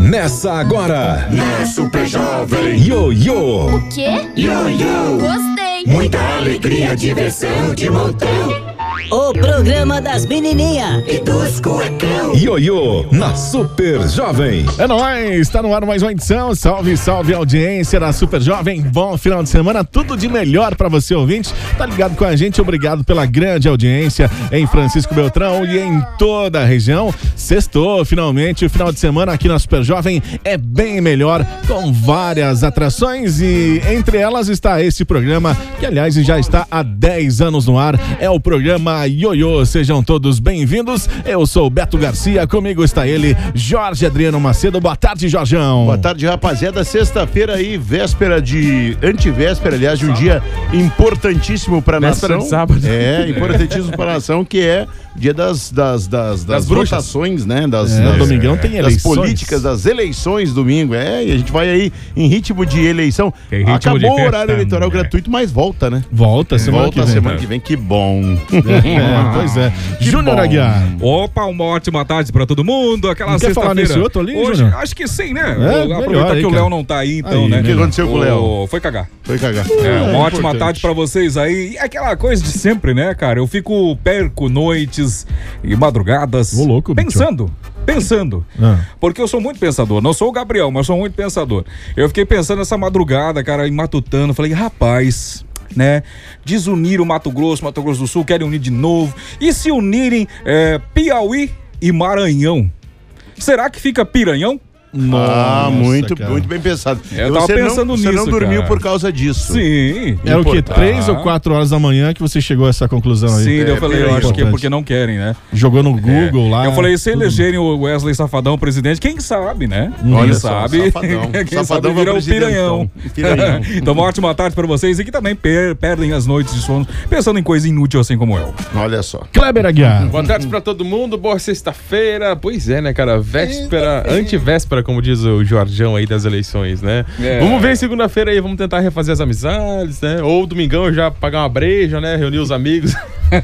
Começa agora. Na Super Jovem. Ioiô. O quê? Ioiô. Gostei. Muita alegria, diversão de montão. O programa das menininhas E dos cuecão. Ioiô na Super Jovem. É nóis, está no ar mais uma edição. Salve, salve audiência da Super Jovem. Bom final de semana, tudo de melhor pra você ouvinte. Tá ligado com a gente? Obrigado pela grande audiência em Francisco Beltrão e em toda a região. Sextou, finalmente, o final de semana aqui na Super Jovem é bem melhor, com várias atrações e entre elas está esse programa, que aliás já está há 10 anos no ar. É o programa Ioiô. Sejam todos bem-vindos. Eu sou o Beto Garcia, comigo está ele, Jorge Adriano Macedo. Boa tarde, Jorjão. Boa tarde, rapaziada. Sexta-feira aí, véspera de... antivéspera, aliás, de um dia importantíssimo pra nação. De sábado. É, importantíssimo pra nação, que é dia das votações, né? Domingão tem eleições. Das políticas, das eleições, domingo. É, e a gente vai aí em ritmo de eleição. Ritmo Acabou de o festa, horário eleitoral né? gratuito, mas volta, né? Volta semana que vem. Semana que vem, que bom. Pois é. Que Júnior bom. Aguiar. Opa, uma ótima tarde pra todo mundo. Aquela Não quer falar sexta-feira. nesse outro ali, Hoje, Júnior? acho que sim, né? Melhor Aproveitar aí, que o cara. Léo não tá aí, então, Aí, né? O que aconteceu com o Léo? Foi cagar. Foi cagar. Uma ótima importante. tarde pra vocês aí. E aquela coisa de sempre, né, cara? Eu perco noites e madrugadas Ô, louco, bicho. Pensando. Porque eu sou muito pensador. Não sou o Gabriel, mas sou muito pensador. Eu fiquei pensando essa madrugada, cara, em matutando. Falei, rapaz, né? Desunir o Mato Grosso do Sul, querem unir de novo. E se unirem Piauí e Maranhão? Será que fica Piranhão? Nossa, muito cara. bem pensado. Eu tava pensando Você não nisso, dormiu cara. por causa disso. Sim. Era o quê? Importante. 3 ou 4 horas da manhã que você chegou a essa conclusão aí? Sim, eu falei, eu acho que é importante. porque não querem, né? Jogou no Google lá. Eu falei, se elegerem o Wesley Safadão presidente, quem sabe, né? Olha Quem só, sabe? Safadão. Quem Safadão sabe vira vai o Piranhão. Piranhão. Então, uma ótima tarde pra vocês e que também perdem as noites de sono pensando em coisa inútil assim como eu. Olha só. Kleber Aguiar. Boa tarde pra todo mundo, boa sexta-feira. Pois é, né, cara? Véspera, antivéspera, como diz o Jorjão aí das eleições, né? É. Vamos ver segunda-feira aí, vamos tentar refazer as amizades, né? Ou domingão já pagar uma breja, né? Reunir os amigos.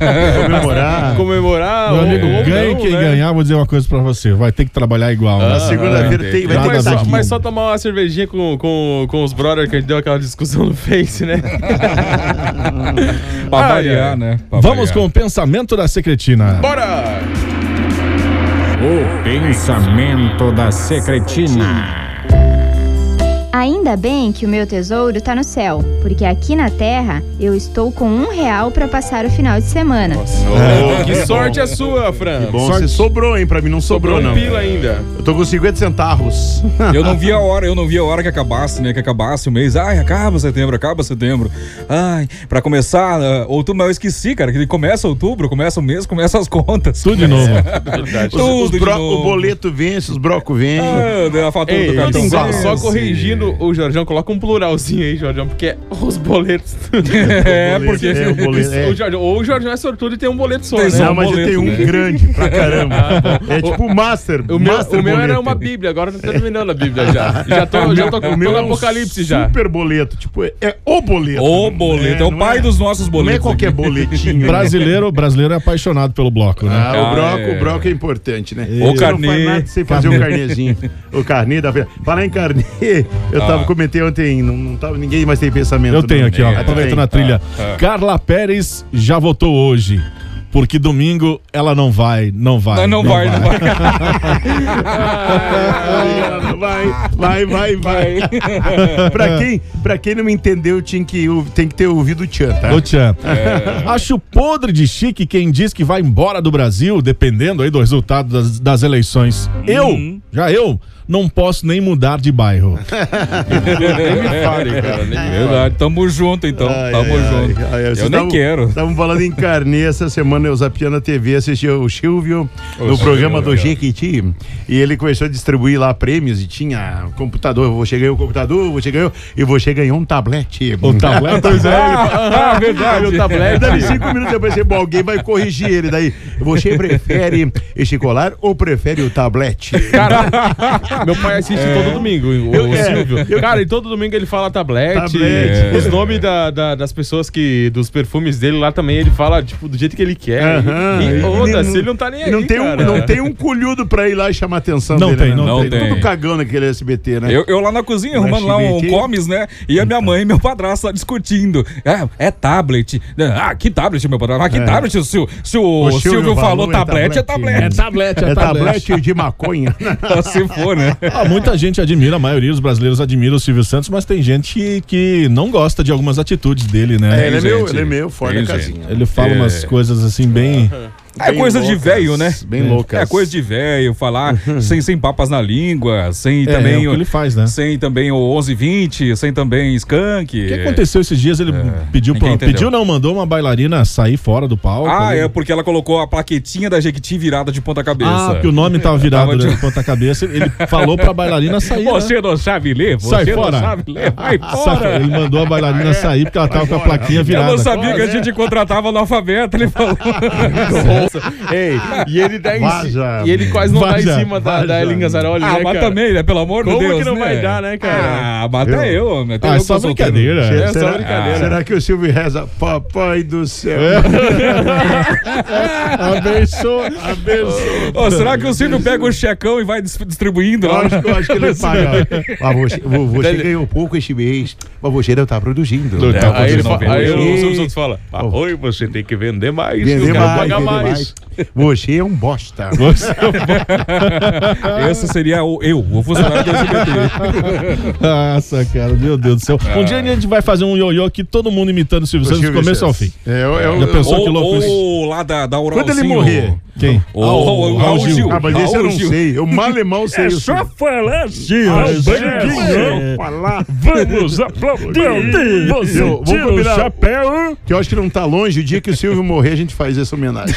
Comemorar. Meu amigo, ou ganhe não, quem né? ganhar, vou dizer uma coisa pra você. Vai ter que trabalhar igual. Na né? segunda-feira vai ter Nada que a ver. Mas só tomar uma cervejinha com os brothers que a gente deu aquela discussão no Face, né? Pra variar, né? Pra Vamos variar. com o pensamento da secretina. Bora! O pensamento da secretina. Ainda bem que o meu tesouro tá no céu, porque aqui na terra eu estou com R$1 pra passar o final de semana. Que sorte a sua, Fran. Bom, você sobrou, hein? Pra mim não sobrou, não. pila ainda. Eu tô com 50 centavos. Eu não vi a hora que acabasse, né? Que acabasse o mês. Ai, acaba setembro. Ai, pra começar outubro, mas eu esqueci, cara, que começa outubro, começa o mês, começa as contas. Tudo de novo. Tudo de novo. O boleto vence, os brocos vêm. A fatura Ei, do cartão. só vence. corrigindo o Jorjão, coloca um pluralzinho aí, Jorjão, porque é os boletos. Porque o boleto, O Jorjão, ou o Jorjão é sortudo e tem um boleto só, Tem né? só Não, um mas eu boleto, tenho um né? grande pra caramba. É tipo o Master. O meu boleto. era uma Bíblia, agora eu tô terminando a Bíblia já. Já tô O meu no é um Apocalipse já. super boleto. Tipo, é o boleto. O boleto, é o não pai dos nossos Não boletos. é qualquer aqui. boletinho. né? Brasileiro é apaixonado pelo bloco, né? O broco é importante, né? O Você carnê. não faz nada sem fazer o carnezinho. O carnê da... Falar em carnê, eu comentei ontem, não tava, ninguém mais tem pensamento. Eu tenho não. aqui, ó, aproveitando a trilha. Tá. Carla Pérez já votou hoje. Porque domingo ela não vai. Não vai. Vai. Pra quem não me entendeu, tem que ter ouvido o Tchan, tá? Ô, Tchan. Acho podre de chique quem diz que vai embora do Brasil, dependendo aí do resultado das eleições. Eu não posso nem mudar de bairro. Nem me fale, cara. Nem me Verdade, tamo junto então. Eu nem quero. Estavam falando em carnê essa semana, eu zapiando a TV, assisti o Silvio no programa do Jequiti, e ele começou a distribuir lá prêmios e tinha computador, você ganhou um computador, você ganhou um tablete. O tablete, pois é. Verdade. o tablete. Daí 5 minutos depois alguém vai corrigir ele. Daí, você prefere este colar ou prefere o tablete? Cara, meu pai assiste todo domingo, o Silvio. Cara, e todo domingo ele fala tablete. Os nomes das pessoas dos perfumes dele lá também, ele fala, tipo, do jeito que ele quer. que é. E foda-se, ele não tá nem aí, não tem um colhudo pra ir lá e chamar a atenção dele. Não tem. Tudo cagão naquele SBT, né? Eu lá na cozinha arrumando lá um comes, né? E a minha mãe e meu padrasto lá discutindo. É tablet. Que tablet, meu padrasto? Que tablet? Se o Silvio falou tablet, é tablet. É tablet de maconha. Se for, né? Muita gente admira, a maioria dos brasileiros admira o Silvio Santos, mas tem gente que não gosta de algumas atitudes dele, né? Ele é meio fora da casinha. Ele fala umas coisas assim bem... É coisa de velho, né? Bem loucas. É coisa de velho, falar sem papas na língua, sem também... É o que ele faz, né? Sem também o 1120, sem também skunk. O que aconteceu esses dias? Ele mandou uma bailarina sair fora do palco. Porque ela colocou a plaquetinha da Jequiti virada de ponta cabeça. Porque o nome tava virado de ponta cabeça. Ele falou pra bailarina sair. Você não sabe ler? Sai fora. Não sabe ler? Vai fora. Ele mandou a bailarina sair porque ela tava com a plaquinha virada. Eu não sabia que a gente contratava analfabeto, ele falou. Ei, e ele dá e ele quase não dá em cima da Elinga Gazzaroli, né, mas cara? também, né? Pelo amor de Deus. Como que não né? vai dar, né, cara? Mas até eu. É só brincadeira. Só brincadeira. Será que o Silvio reza, papai do céu? Abençoa. Será que o Silvio pega o checão e vai distribuindo? Eu acho que ele paga. Você ganhou pouco este mês, mas você não tá produzindo. Aí o Silvio Santos fala, oi, você tem que vender mais. Pagar mais. Você é um bosta. Esse seria o funcionário do SBT. Nossa, cara, meu Deus do céu. Um dia a gente vai fazer um ioiô aqui, todo mundo imitando o Silvio Santos do começo ao fim. Já pensou que louco isso? Ou lá da Uralzinho. Quando ele morrer. Quem? O Raul Gil. Mas esse eu não sei. Eu mal sei. É só falar assim. Vamos aplaudir. Você tira o chapéu. Que eu acho que não tá longe. O dia que o Silvio morrer, a gente faz essa homenagem.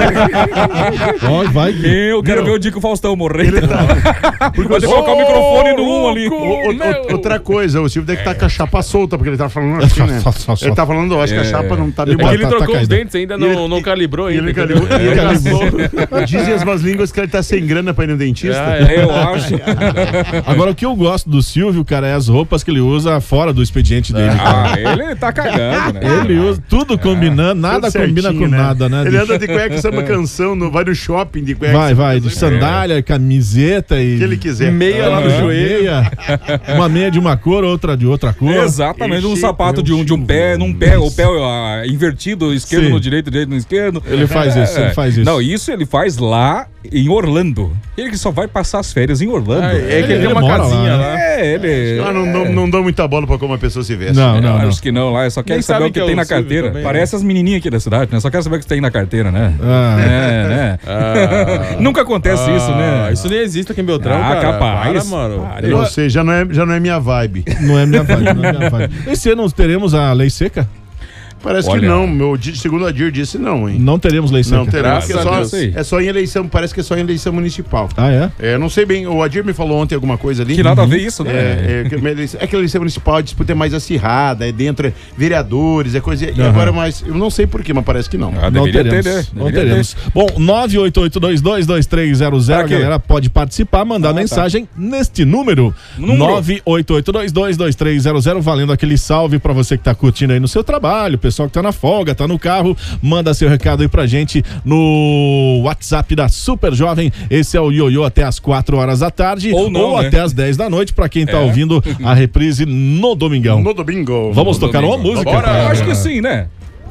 Vai. Eu quero ver o dia que o Faustão morrer. Pode colocar o microfone no 1 ali. Outra coisa, o Silvio deve estar com a chapa solta, porque ele tá falando assim, né? Ele tá falando, eu acho que a chapa não tá bem. É porque ele trocou os dentes ainda, não calibrou ainda. Dizem as más línguas que ele tá sem grana pra ir no dentista. Eu acho. Agora, o que eu gosto do Silvio, cara, é as roupas que ele usa fora do expediente dele. Ele tá cagando, né? Ele usa tudo combinando, nada combina com nada, né? Ele anda de cueca, samba canção, vai no shopping de cueca. Vai, de sandália, camiseta e... que ele quiser. Meia lá no joelho. Uma meia de uma cor, outra de outra cor. Exatamente, um sapato de um pé, o pé invertido, esquerdo no direito no esquerdo. Ele faz isso. Não, isso ele faz lá em Orlando. Ele que só vai passar as férias em Orlando. É que ele tem uma casinha lá. Ele... não dão muita bola pra como a pessoa se veste. Não. Acho que não, lá. Eu só quero saber o que tem na carteira. Parece as menininhas aqui da cidade, né? Só quero saber o que tem na carteira, né? Né? Nunca acontece isso, né? Isso nem existe aqui em Beltrão, cara. Capaz. Mano. Ou seja, já não é minha vibe. Não é minha vibe. Esse ano teremos a lei seca? Parece que não. Segundo a DIR disse não, hein? Não teremos lei seca. Não teremos, porque é só em eleição, parece que é só em eleição municipal. Não sei bem, o Adir me falou ontem alguma coisa ali. Que nada a ver isso, né? É que a eleição municipal, a disputa é mais acirrada, é dentro, vereadores, é coisa... E agora mais, eu não sei porquê, mas parece que não. Não teremos. Bom, 988222300, a galera pode participar, mandar mensagem neste número. 988222300, valendo aquele salve pra você que tá curtindo aí no seu trabalho, pessoal que tá na folga, tá no carro, manda seu recado aí pra gente no WhatsApp da Super Jovem. Esse é o ioiô até as 4 horas da tarde ou até as 10 da noite pra quem tá ouvindo a reprise no domingão. No domingo. Vamos tocar uma música? Bora, eu acho que sim, né?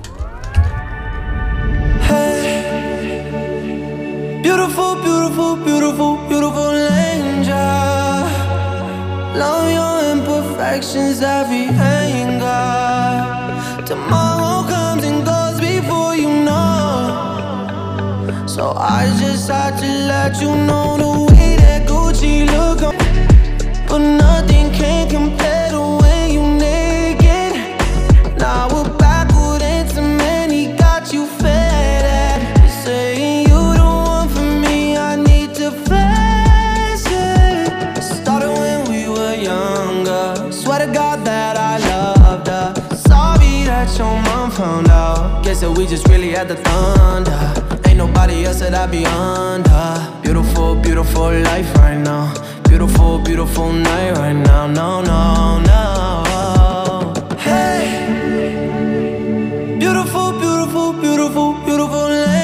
Beautiful, beautiful, beautiful, beautiful angel. Love your imperfections, every anger. Tomorrow comes and goes before you know. So I just had to let you know the way that Gucci look on. But nothing can compare to when you naked. Now we're backward and some man, he got you fed at. You're saying you don't want for me, I need to flash it. Started when we were younger. Swear to God that I loved her. That your mom found out. Guess that we just really had the thunder. Ain't nobody else that I be under. Beautiful, beautiful life right now. Beautiful, beautiful night right now. No, no, no. Hey, beautiful, beautiful, beautiful, beautiful life.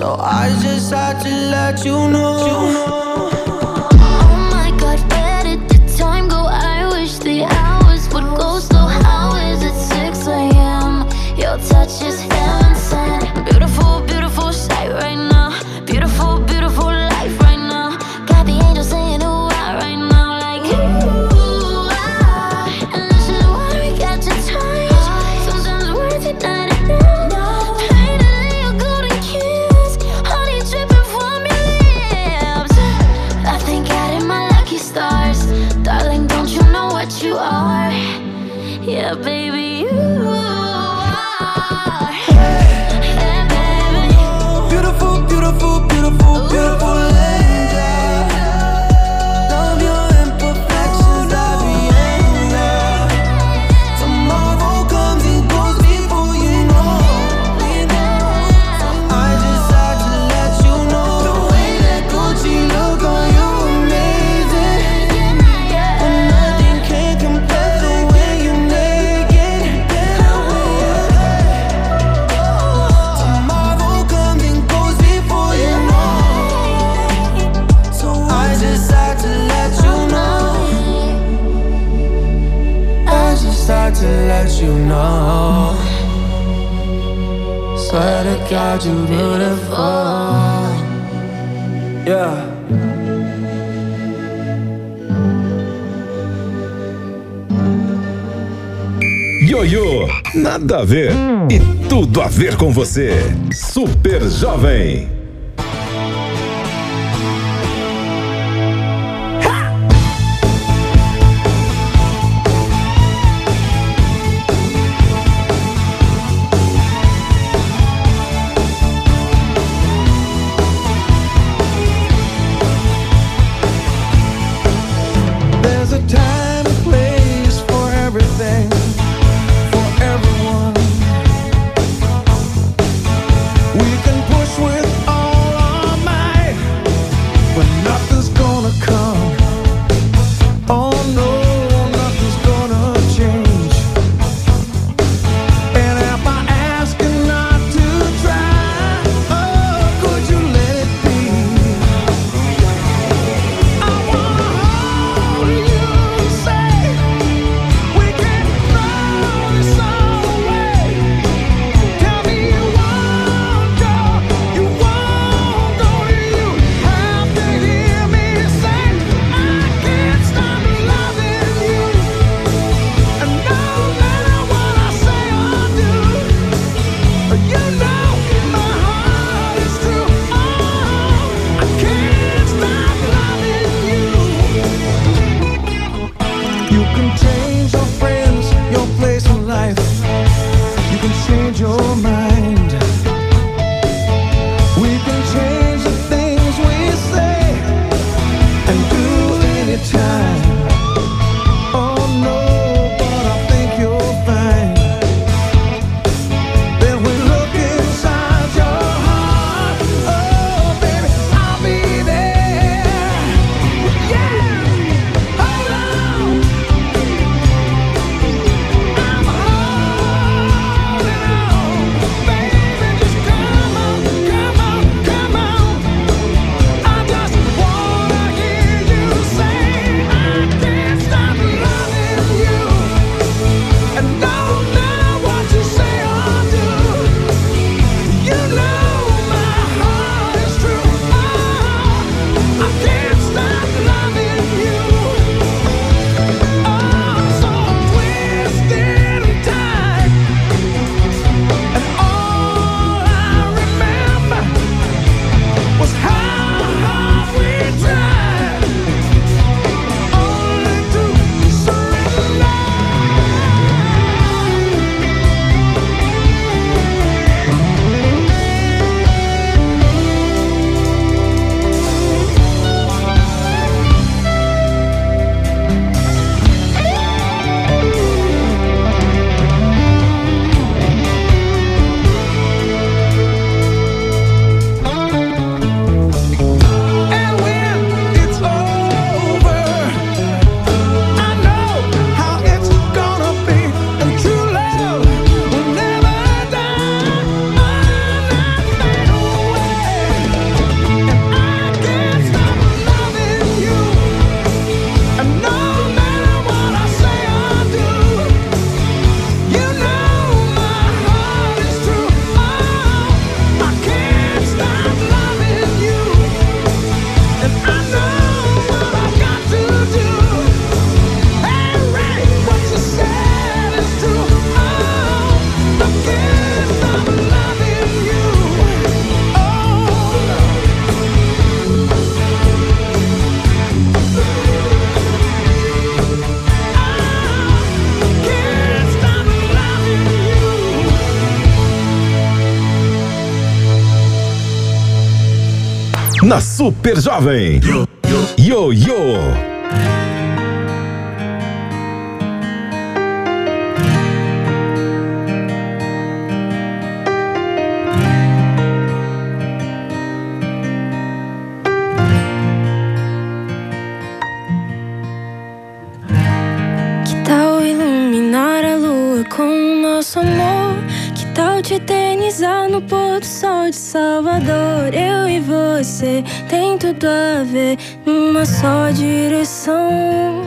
So I just had to let you know. Oh my God, where did the time go? I wish the hours would go slow. How is it 6 a.m.? Your touch is heaven sent. Beautiful, beautiful sight right now. Beautiful, beautiful life right now. Got the angels saying ooh ah right now, like ooh ah. And this is why we got to touch. Sometimes words are not enough. Painted in your golden kiss, honey dripping from your lips. I thank God in my lucky stars, darling. Don't you know what you are? Yeah, baby, you are. Yeah, baby. Beautiful, beautiful, beautiful, beautiful angel. Love your imperfections, I be anger. Tomorrow comes and goes before you know. I just had to let you know. The way that Gucci look on you, amazing. And nothing can compare the way you naked. Tomorrow comes and goes before you know. So I just had to let you know. I just had to let you know. Swear to God, you beautiful. Yeah. Ioiô, nada a ver e tudo a ver com você. Super Jovem. There's a time and place for everything, for everyone. We can push with all na Super Jovem. Ioiô. Que tal iluminar a lua com o nosso amor? Que tal te eternizar no pôr do sol de Salvador? Eu e você tem tudo a ver numa só direção.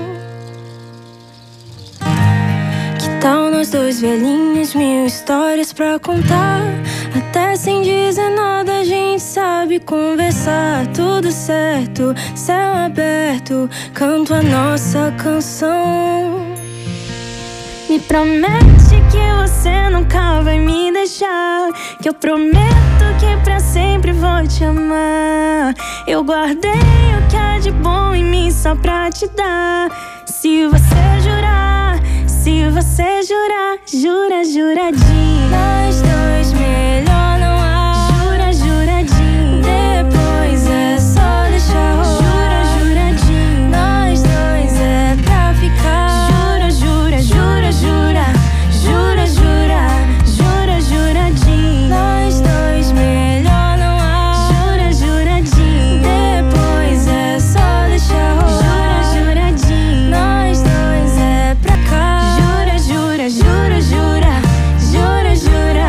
Que tal nós dois velhinhos, 1000 histórias pra contar? Até sem dizer nada a gente sabe conversar. Tudo certo, céu aberto, canto a nossa canção. Me promete que você nunca vai me deixar, que eu prometo que pra sempre vou te amar. Eu guardei o que há de bom em mim só pra te dar. Se você jurar, se você jurar, jura, juradinho. Nós dois melhor não há. Jura, juradinho. Depois é só deixar rolar. Jura, juradinho. Nós dois é pra ficar. Jura, jura, jura, jura. Jura, jura, jura, juradinho. Nós dois melhor não há. Jura, juradinho. Depois é só deixar rolar. Jura, juradinho. Nós dois é pra cá. Jura, jura, jura, jura. Jura, jura.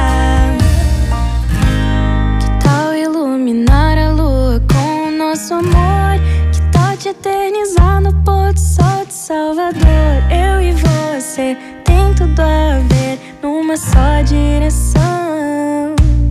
Que tal iluminar a lua com o nosso amor? Que tal te eternizar no pôr do sol de Salvador? Eu e você tem tudo a ver numa só direção.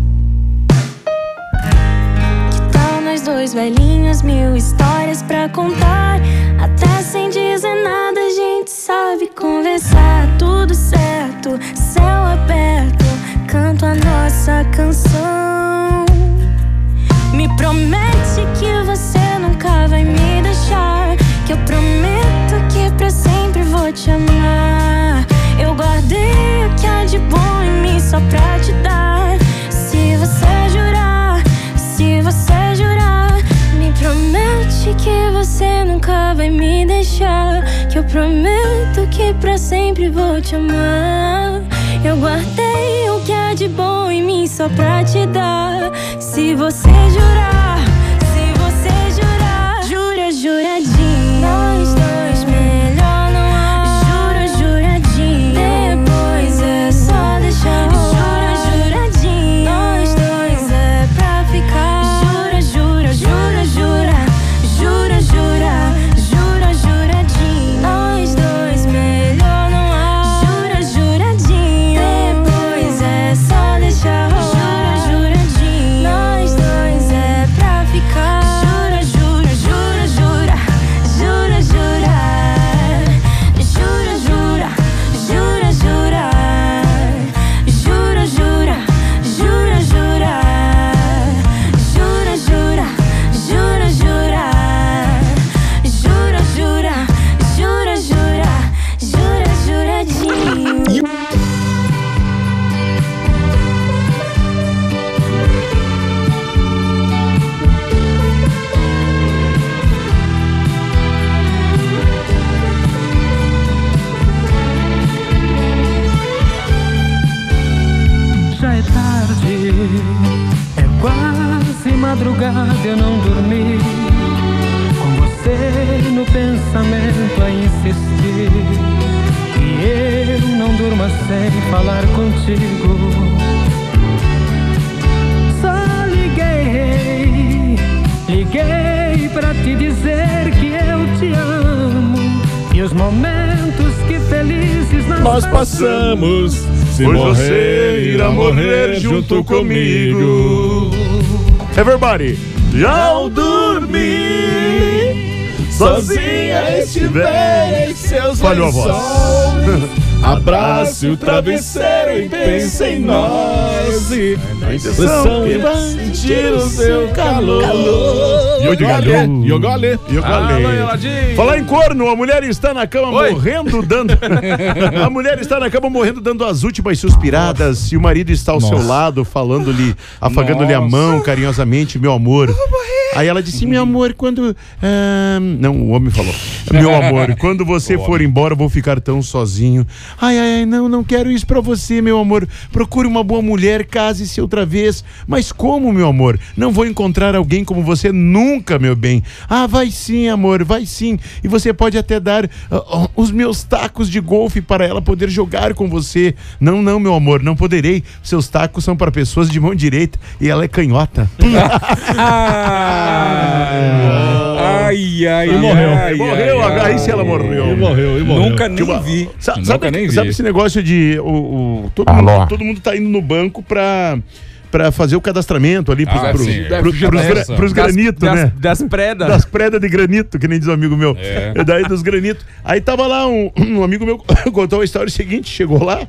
Que tal nós dois velhinhos, 1000 histórias pra contar? Até sem dizer nada a gente sabe conversar. Tudo certo, céu aberto, canto a nossa canção. Me promete que você nunca vai me deixar, que eu prometo que pra sempre vou te amar. Eu guardei o que há de bom em mim só pra te dar. Se você jurar, se você jurar, me promete que você nunca vai me deixar, que eu prometo que pra sempre vou te amar. Eu guardei o que há de bom em mim só pra te dar. Se você jurar, se você jurar, jura, juradinho. Nós dois melhor não há. Jura, juradinho. Depois é só deixar rolar. Jura, juradinho. Nós dois é pra ficar. Jura, jura, jura, jura. Jura, jura, jura, juradinho. Nós dois melhor não há. Jura, juradinho. Depois é só deixar rolar. Jura, juradinho. Nós dois é pra ficar. Jura, jura, jura, jura. Jura, jura. Jura, jura. Jura, jura. Jura, jura. Jura, jura. Jura, jura. Jura, jura. Jura, jura. Jura, jura. Jura, juradinho. Já é tarde, é quase madrugada, eu não dormi. Com você no pensamento a insistir, e eu não durmo sem falar contigo. Só liguei pra te dizer que eu te amo, e os momentos que felizes Nós passamos. Se Pois morrer, você irá morrer junto comigo. Everybody, já ao dormir, sozinha estiver em seus falhou a voz. lençóis, abrace o travesseiro e pense em nós. E a intenção que vai sentir o seu calor. Yogale. Falar em corno, a mulher está na cama morrendo, dando. A mulher está na cama morrendo, dando as últimas suspiradas. E o marido está ao seu lado, falando-lhe, afagando-lhe a mão carinhosamente. Meu amor, Aí ela disse, meu amor, quando... Não, o homem falou. Meu amor, quando você for embora, eu vou ficar tão sozinho. Ai, não quero isso pra você, meu amor. Procure uma boa mulher, case-se outra vez. Mas como, meu amor? Não vou encontrar alguém como você nunca, meu bem. Ah, vai sim, amor, vai sim. E você pode até dar os meus tacos de golfe para ela poder jogar com você. Não, meu amor, não poderei. Seus tacos são para pessoas de mão direita e ela é canhota. Morreu. Aí se ela morreu. E morreu. Nunca nem vi. Sabe esse negócio de todo mundo tá indo no banco pra fazer o cadastramento ali pros granitos, né? Das predas. Das predas de granito, que nem diz um amigo meu. Daí dos granitos. Aí tava lá um amigo meu contou a história seguinte, chegou lá.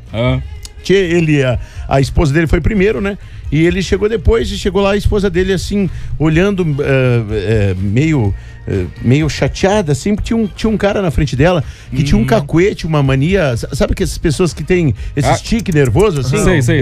A esposa dele foi primeiro, né? E ele chegou depois e chegou lá a esposa dele assim, olhando meio chateada, assim, porque tinha um cara na frente dela que tinha um cacuete, uma mania, sabe que essas pessoas que tem esse tique nervoso, assim? Sei.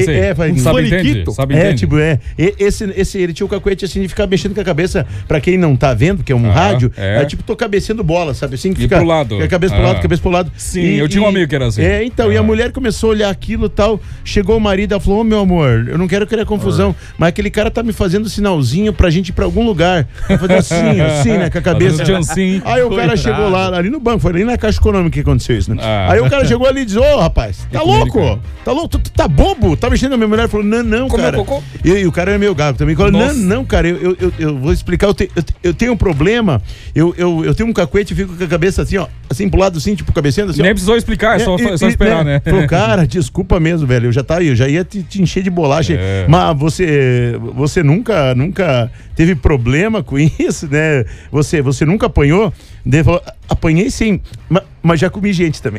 Ele tinha um cacuete assim de ficar mexendo com a cabeça, pra quem não tá vendo, que é um rádio, é tipo tô cabeceando bola, sabe assim? Que fica pro lado. Cabeça pro lado, cabeça pro lado. Sim, eu tinha um amigo que era assim. E a mulher começou a olhar aquilo e tal, chegou o marido, ela falou, meu amor, eu não quero criar confusão, mas aquele cara tá me fazendo sinalzinho pra gente ir pra algum lugar. Eu falei assim, né, com a cabeça. Aí o cara chegou lá, ali no banco, foi ali na Caixa Econômica que aconteceu isso, né? Aí o cara chegou ali e disse, rapaz, tá louco? Tá louco? Tu tá bobo? Tá mexendo com a minha mulher? Falou, não, cara. E o cara é meio gago também. Falou, não, cara, eu vou explicar, eu tenho um problema, eu tenho um cacuete e fico com a cabeça assim, ó, assim pro lado, assim, tipo, cabeceando assim. Nem precisou explicar, é só esperar, né? Falou, cara, desculpa mesmo, velho, eu já ia te encher de bolacha, mas você nunca teve problema com isso, né? Você nunca apanhou? Daí ele falou, apanhei sim, mas já comi gente também.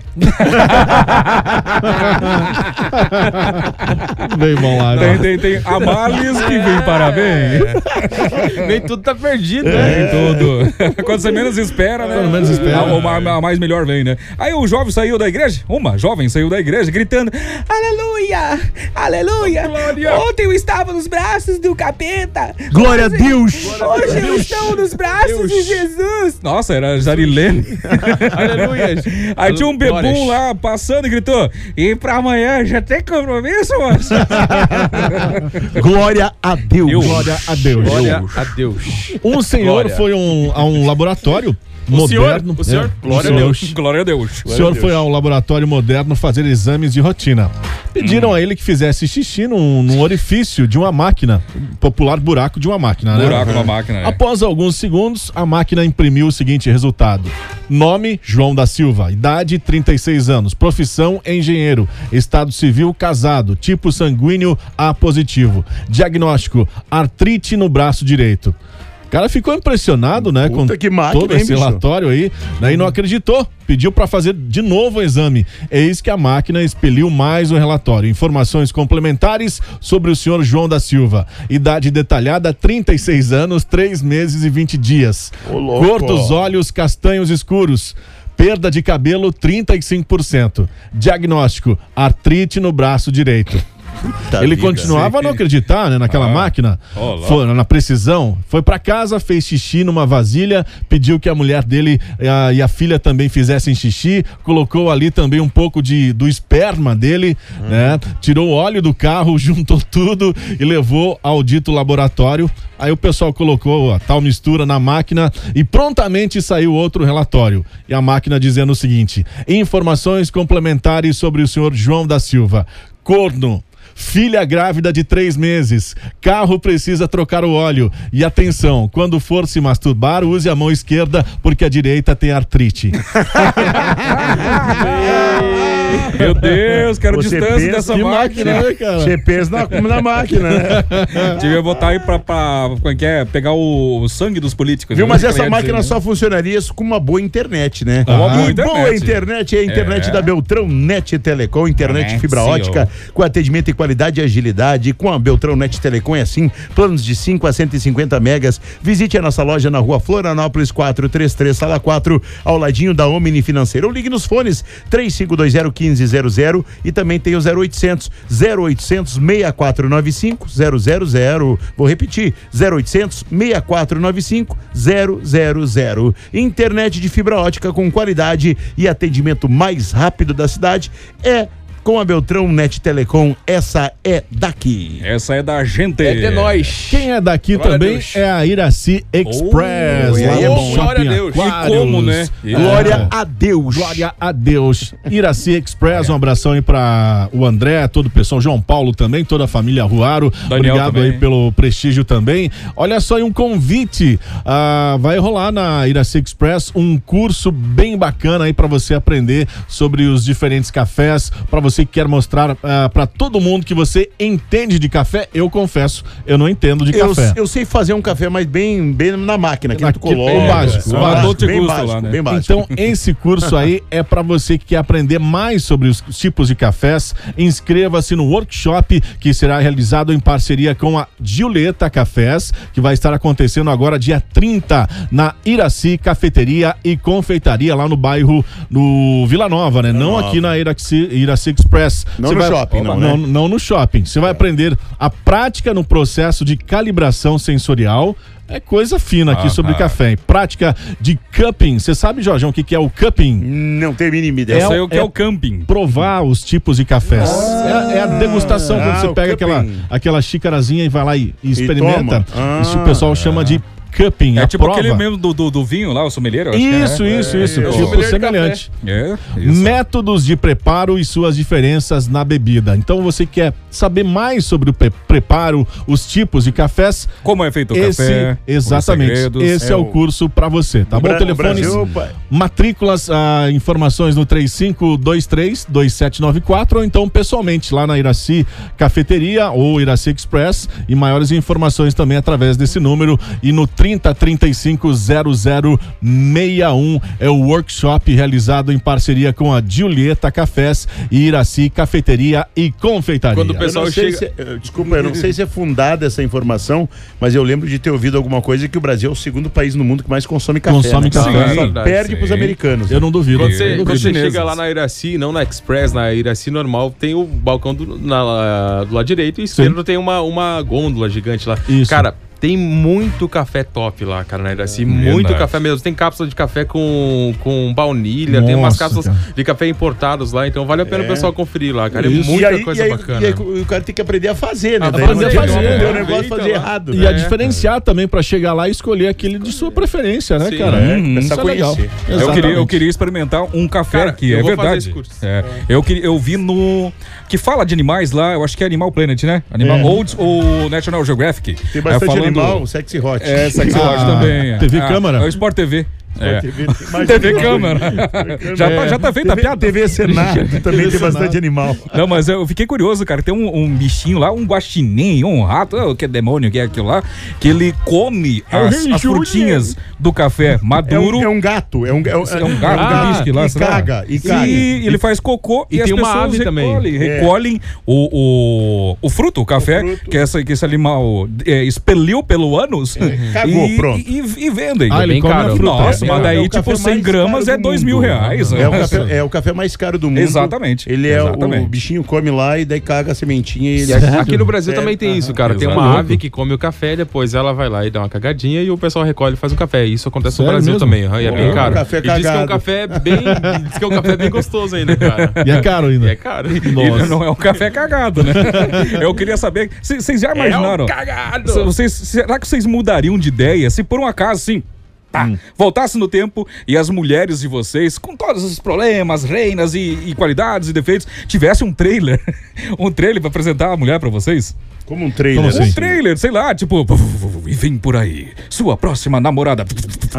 Bem bom lá. Tem a males que vem parabéns. Nem tudo tá perdido, né? Nem tudo. Quando você menos espera, né? Quando menos espera. A mais melhor vem, né? Aí o jovem saiu da igreja, uma jovem saiu da igreja gritando, aleluia, aleluia. Glória. Ontem eu estava nos braços do capeta. Glória a Deus. Hoje eu estou nos braços de Jesus. Nossa, era Jarilene. Aleluia. Aí tinha um bebum lá passando e gritou, e pra amanhã já tem compromisso, moço? Glória a Deus. Glória a Deus. Glória a Deus. Um senhor foi a um laboratório moderno. O senhor? Glória a Deus. Glória a Deus. O senhor foi ao laboratório moderno fazer exames de rotina. Pediram a ele que fizesse xixi num orifício de uma máquina, popular buraco de uma máquina, né? Buraco de uma máquina, Após alguns segundos, a máquina imprimiu o seguinte resultado. Nome, João da Silva. Idade, 36 anos. Profissão, engenheiro. Estado civil, casado. Tipo sanguíneo, A positivo. Diagnóstico, artrite no braço direito. O cara ficou impressionado, né, com todo esse relatório aí, daí não acreditou, pediu para fazer de novo o exame. Eis que a máquina expeliu mais um relatório. Informações complementares sobre o senhor João da Silva. Idade detalhada, 36 anos, 3 meses e 20 dias. Cor dos olhos castanhos escuros. Perda de cabelo, 35%. Diagnóstico, artrite no braço direito. Ele continuava a não acreditar, né, naquela máquina, foi na precisão, foi pra casa, fez xixi numa vasilha, pediu que a mulher dele e a filha também fizessem xixi, colocou ali também um pouco do esperma dele, né, tirou o óleo do carro, juntou tudo e levou ao dito laboratório. Aí o pessoal colocou a tal mistura na máquina e prontamente saiu outro relatório. E a máquina dizendo o seguinte: informações complementares sobre o senhor João da Silva. Corno. Filha grávida de 3 meses. Carro precisa trocar o óleo. E atenção, quando for se masturbar, use a mão esquerda, porque a direita tem artrite. Meu Deus, quero distância dessa máquina, né, cara? Você pensa na máquina, né? Devia botar aí pra pegar o sangue dos políticos. Viu, mas essa máquina só funcionaria com uma boa internet, né? Boa internet é a internet da Beltrão Net Telecom, internet fibra ótica, com atendimento e qualidade e agilidade. Com a Beltrão Net Telecom é assim, planos de 5 a 150 megas. Visite a nossa loja na rua Florianópolis 433, sala 4, ao ladinho da Omni Financeira. Ou ligue nos fones 3520 1500 e também tem o 0800 6495 000. Vou repetir, 0800 6495 000. Internet de fibra ótica com qualidade e atendimento mais rápido da cidade é com a Beltrão Net Telecom. Essa é daqui. Essa é da gente. É de nós. Quem é daqui Glória também é a Iraci Express. e aí é bom. Glória a Deus. E como, né? Glória a Deus. Glória a Deus. Iraci Express, um abração aí pra o André, todo o pessoal, João Paulo também, toda a família Ruaro. Daniel Obrigado também. aí pelo prestígio também. Olha só aí um convite. Vai rolar na Iraci Express um curso bem bacana aí pra você aprender sobre os diferentes cafés, pra você que quer mostrar pra todo mundo que você entende de café. Eu confesso, eu não entendo de café. Eu sei fazer um café, mas bem na máquina, que tu coloca. O básico. Bem básico. Então, esse curso aí é para você que quer aprender mais sobre os tipos de cafés. Inscreva-se no workshop que será realizado em parceria com a Giulietta Cafés, que vai estar acontecendo agora dia 30 na Iraci Cafeteria e Confeitaria, lá no bairro do Vila Nova, né? Não aqui na Iraci Express. Não no shopping, né? Não no shopping. Você vai aprender a prática no processo de calibração sensorial. É coisa fina aqui sobre café. Prática de cupping. Você sabe, Jorjão, o que é o cupping? Não tem mínima ideia. Eu sei o que é o camping. Provar os tipos de cafés. É a degustação, quando você pega aquela xícarazinha e vai lá e experimenta. Isso o pessoal chama de cupping. É tipo aquele mesmo do vinho lá, o sommelier. Isso. Tipo semelhante. Métodos de preparo e suas diferenças na bebida. Então você quer saber mais sobre o preparo, os tipos de cafés. Como é feito o café. Exatamente. Esse é o curso pra você, tá bom? Telefones, matrículas, informações no 3523-2794 ou então pessoalmente lá na Iraci Cafeteria ou Iraci Express, e maiores informações também através desse número e no 30350061 é o workshop realizado em parceria com a Giulietta Cafés e Iraci Cafeteria e Confeitaria. Quando o pessoal chega... Desculpa, eu não sei se é fundada essa informação, mas eu lembro de ter ouvido alguma coisa que o Brasil é o segundo país no mundo que mais consome café. Consome café. Só perde pros americanos. Eu não duvido. Quando você chega lá na Iraci, não na Express, na Iraci normal, tem o balcão do lado direito e esquerdo tem uma gôndola gigante lá. Isso. Cara, tem muito café top lá, cara, na Iraci. Muito café mesmo. Tem cápsula de café com baunilha, tem umas cápsulas de café importados lá, então vale a pena o pessoal conferir lá, cara. É muita coisa bacana. E aí o cara tem que aprender a fazer, né? Fazer o negócio de fazer errado. E a diferenciar também pra chegar lá e escolher aquele de sua preferência, né, cara? Isso é legal. Eu queria experimentar um café aqui, é verdade. Eu vi no... que fala de animais lá, eu acho que é Animal Planet, né? Animal ou National Geographic. Tem bastante animal, Sexy Hot. É, Sexy Hot também. TV Câmara? É o Sport TV. TV Câmara. Já tá feita a piada. TV Senado também tem bastante animal. Não, mas eu fiquei curioso, cara. Tem um bichinho lá, um guaxinim, um rato, que demônio que é aquilo lá, que ele come as frutinhas do café maduro. É um gato. É um gato. Bicho lá, e caga. E ele faz cocô e as pessoas recolhem o fruto, o café, que esse animal expeliu pelo ânus. Cagou, pronto. E vendem. Ele come a fruta. Nossa, mas daí tipo 100 gramas é R$2.000. É o café mais caro do mundo. Exatamente. Ele o bichinho come lá e daí caga a sementinha e ele... Aqui no Brasil também tem isso, cara. Tem uma ave que come o café e depois ela vai lá e dá uma cagadinha e o pessoal recolhe e faz o café. Isso acontece no Brasil também. E é bem caro. Café e diz que é um café bem gostoso ainda, cara. E é caro ainda. E é caro. Nossa. Não é um café cagado, né? Eu queria saber, vocês já imaginaram? É um cagado. Será que vocês mudariam de ideia se por um acaso assim voltasse no tempo e as mulheres de vocês, com todos esses problemas, reinas e qualidades e defeitos, tivesse um trailer pra apresentar a mulher pra vocês? Como um trailer? Como assim? Um trailer, sei lá, tipo, e vem por aí, sua próxima namorada.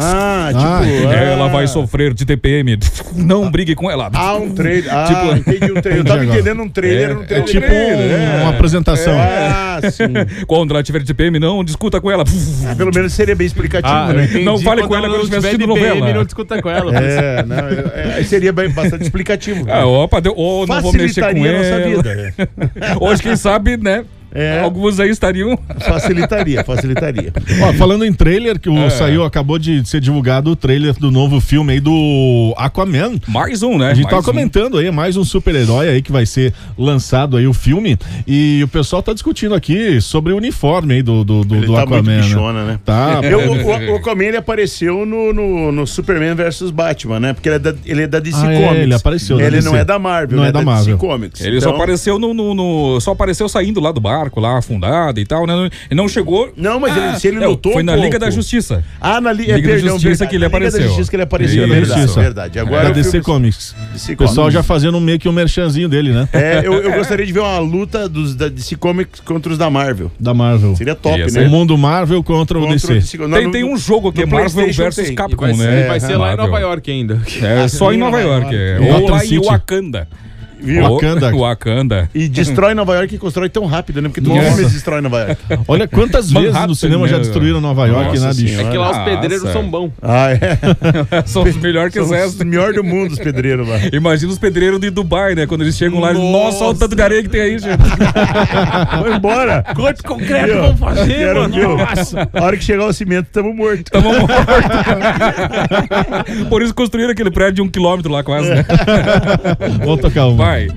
Ela vai sofrer de TPM, não brigue com ela. Um trailer. Entendi um trailer. Eu tava entendendo um trailer. É tipo uma apresentação. Sim. Quando ela tiver de TPM, não discuta com ela. Pelo menos seria bem explicativo, né? Não fale com ela quando estiver assistindo novela. Não discuta com ela. Seria bastante explicativo. Ou não vou mexer com ela. Nossa vida. Hoje, quem sabe, né? Alguns aí estariam. Facilitaria. Ó, falando em trailer, que acabou de ser divulgado o trailer do novo filme aí do Aquaman. Mais um, né? A gente tava comentando aí, mais um super-herói aí que vai ser lançado aí o filme. E o pessoal tá discutindo aqui sobre o uniforme aí do tá Aquaman. Muito bichona, né? Tá. O Aquaman, ele apareceu no Superman vs Batman, né? Porque ele é da DC Comics. Ele apareceu. Ele não é da Marvel, não é da Marvel. DC Comics. Ele só apareceu só apareceu saindo lá do barco, lá afundado e tal, né? E não chegou. Não, mas ele lutou. Foi na Liga da Justiça. Na Liga da Justiça que ele apareceu. Liga da Justiça que ele apareceu, verdade. Agora da DC Comics. O pessoal já fazendo meio que um merchanzinho dele, né? Eu gostaria de ver uma luta da DC Comics contra os da Marvel. Da Marvel. Seria top, né? O mundo Marvel contra o DC. Tem um jogo que é Marvel vs Capcom, né? Vai ser lá em Nova York ainda. Só em Nova York. Ou lá em Wakanda. Wakanda. E destrói Nova York e constrói tão rápido, né? Porque todo mundo destrói Nova York. Olha quantas vezes no cinema já destruíram Nova York, né, bicho? É que lá os pedreiros são bons. São os melhores que os melhores do mundo, os pedreiros lá. Imagina os pedreiros de Dubai, né? Quando eles chegam lá, nossa, olha o tanto de areia que tem aí, gente. Vamos embora. Quanto concreto vamos fazer, mano? Nossa. A hora que chegar o cimento, tamo morto. Por isso construíram aquele prédio de 1 quilômetro lá quase, né? Vamos tocar uma. Vai.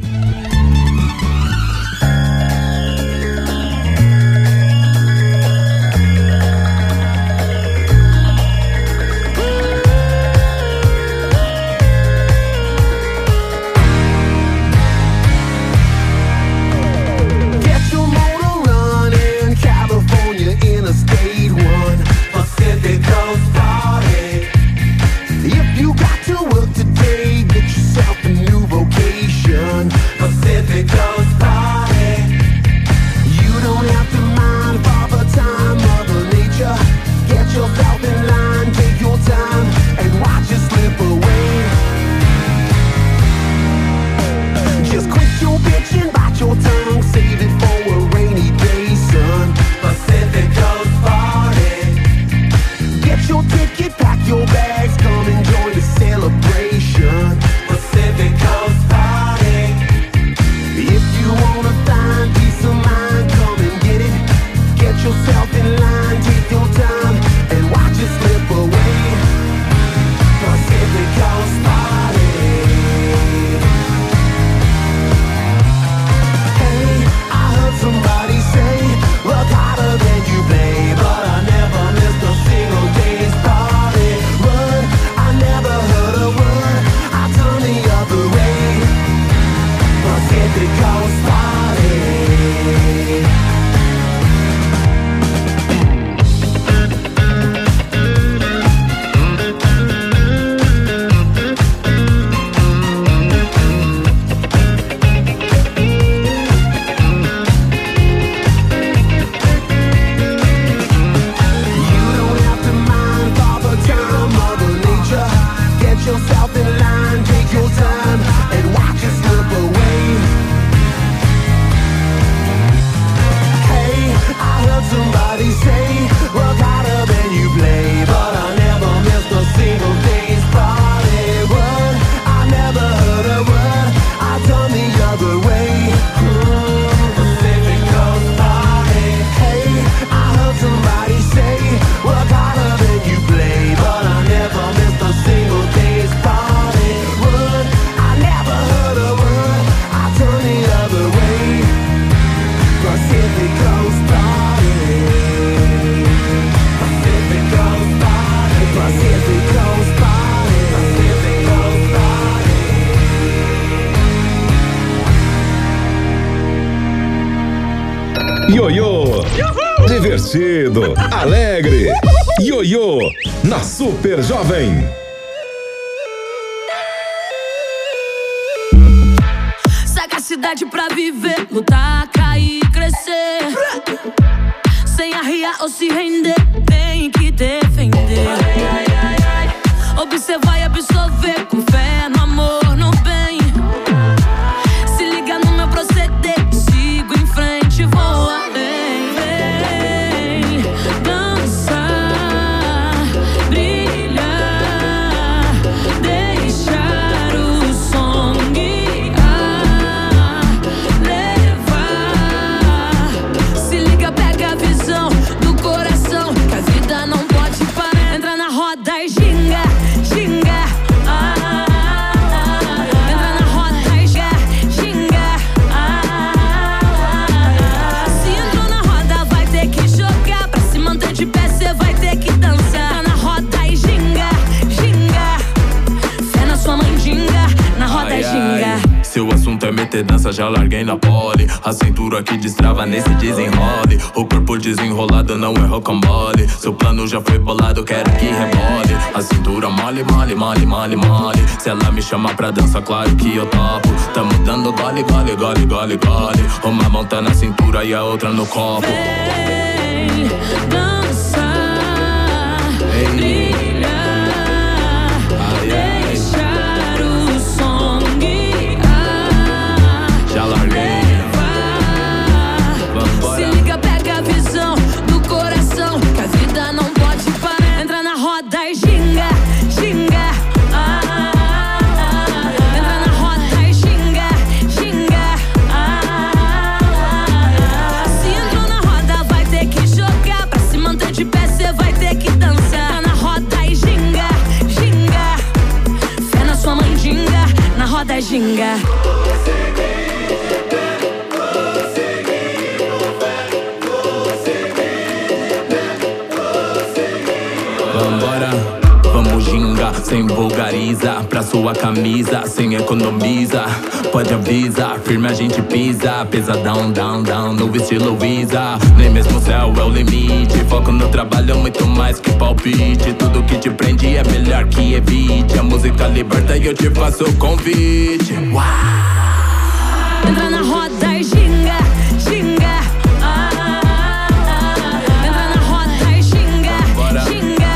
Ioiô, divertido, alegre. Ioiô, na Super Jovem. Sagacidade pra viver, lutar, cair, crescer. Sem arriar ou se render, tem que defender. Observar e absorver, com fé no amor, no bem. Se liga no meu proceder, sigo em frente, vou além. Vem dançar, brilhar, deixar o som guiar, levar cê dança, já larguei na pole. A cintura que destrava nesse desenrole. O corpo desenrolado não é rocambole. Seu plano já foi bolado, quero que rebole. A cintura mole, mole, mole, mole, mole. Se ela me chama pra dança, claro que eu topo. Tamo dando gole, gole, gole, gole, gole. Uma mão tá na cintura e a outra no copo. Vem dançar, brilhar, deixar o som guiar. Já larguei. Vambora. Se liga, pega a visão do coração, que a vida não pode parar. Entra na roda e ginga, ginga. Entra na roda e ginga, ginga. Se entrou na roda, vai ter que jogar. Pra se manter de pé, cê vai ter que dançar. Entra na roda e ginga, ginga. Fé na sua mandinga, na roda e ginga. Vambora, vamos ginga, sem vulgariza. Pra sua camisa, sem economiza. Pode avisar, firme a gente pisa. Pesadão, down, down, no estilo Visa. Nem mesmo o céu é o limite. Foco no trabalho, muito mais que palpite. Tudo que te prende é melhor que evite. A música liberta e eu te faço o convite. Uau! Entra na roda e ginga, ginga. Entra na roda e ginga, ginga.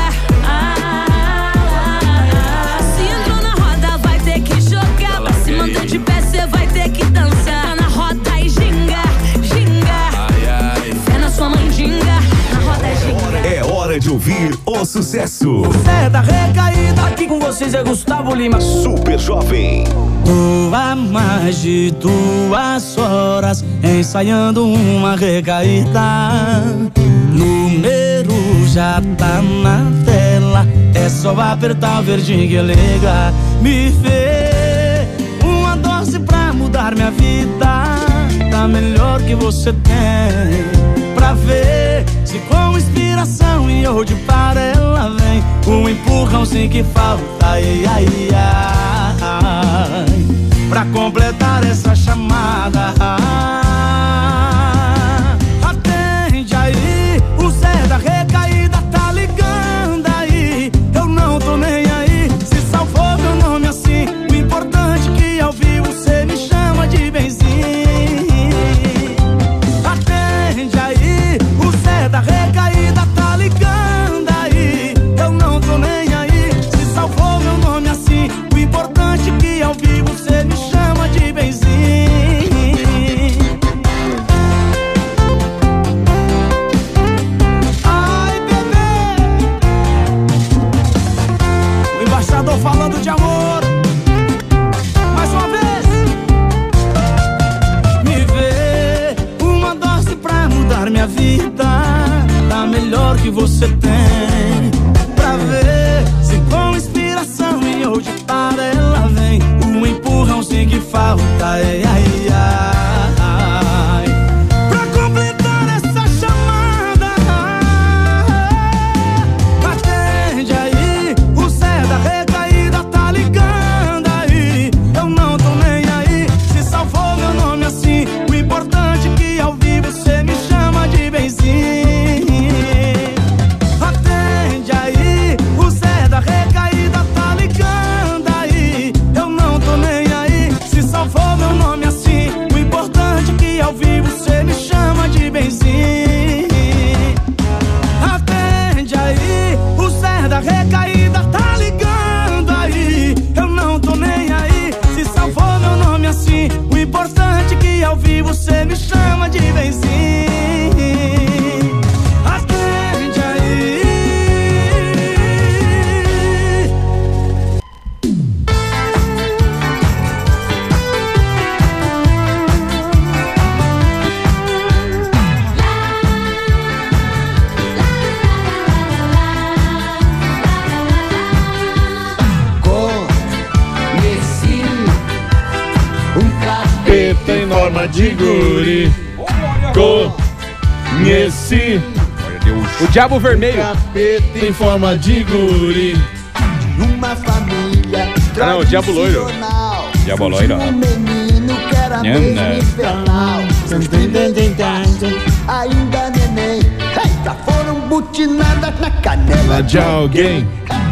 Se entrou na roda, vai ter que jogar. Pra se manter de pé, cê vai ter que dançar. Entra na roda e ginga, ginga. Fé na sua mandinga, na roda e ginga. É hora de ouvir o sucesso. É da recaída, aqui com vocês é Gustavo Lima. Super Jovem. Tô há mais de 2 horas ensaiando uma recaída. Número já tá na tela, é só apertar o verdinho que liga. Me vê uma dose pra mudar minha vida. Tá melhor que você tem. Pra ver se com inspiração e hoje para ela vem. Um empurrãozinho que falta, ai, ai, ai. Pra completar essa chamada, atende aí, o Zé da recaída tá ligando aí. Eu não tô nem aí, se salvou meu nome assim. O importante é que ao vivo cê me chama de benzinho. Atende aí, o Zé da recaída tá ligando aí. Eu não tô nem aí, se salvou meu nome assim. O importante é que ao vivo cê me chama de benzinho. Ai, bebê, o embaixador falando de amor. Mais uma vez. Me vê uma dose pra mudar minha vida. Tá melhor que você tem. Pra ver se com inspiração e hoje para ela vem. Um empurrãozinho que falta, ai, ai, ai. Pra completar essa chamada, atende aí, o Zé da recaída tá ligando aí. Eu não tô nem aí, se salvou meu nome assim. O importante é que ao vivo cê me chama de benzinho. Atende aí, o Zé da recaída tá ligando aí. Eu não tô nem aí, se salvou meu nome assim. O importante é que ao vivo cê me chama de benzinho. Atende aí, o Zé da recaída tá ligando aí. Eu não tô nem aí, se salvou meu nome assim. O importante é que ao vivo cê me chama de benzinho. Atende aí. Conheci um capeta em forma de guri. Conheci o Diabo Vermelho. Capeta em forma de guri. Uma família Não, o Diabo Loiro. Diabo Loiro. Um menino que era era mesmo infernal. Ainda neném, eita, foram butinadas na canela de alguém.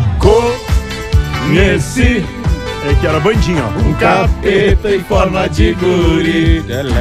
Conheci. É que era bandinho, ó. Um capeta em forma de guri.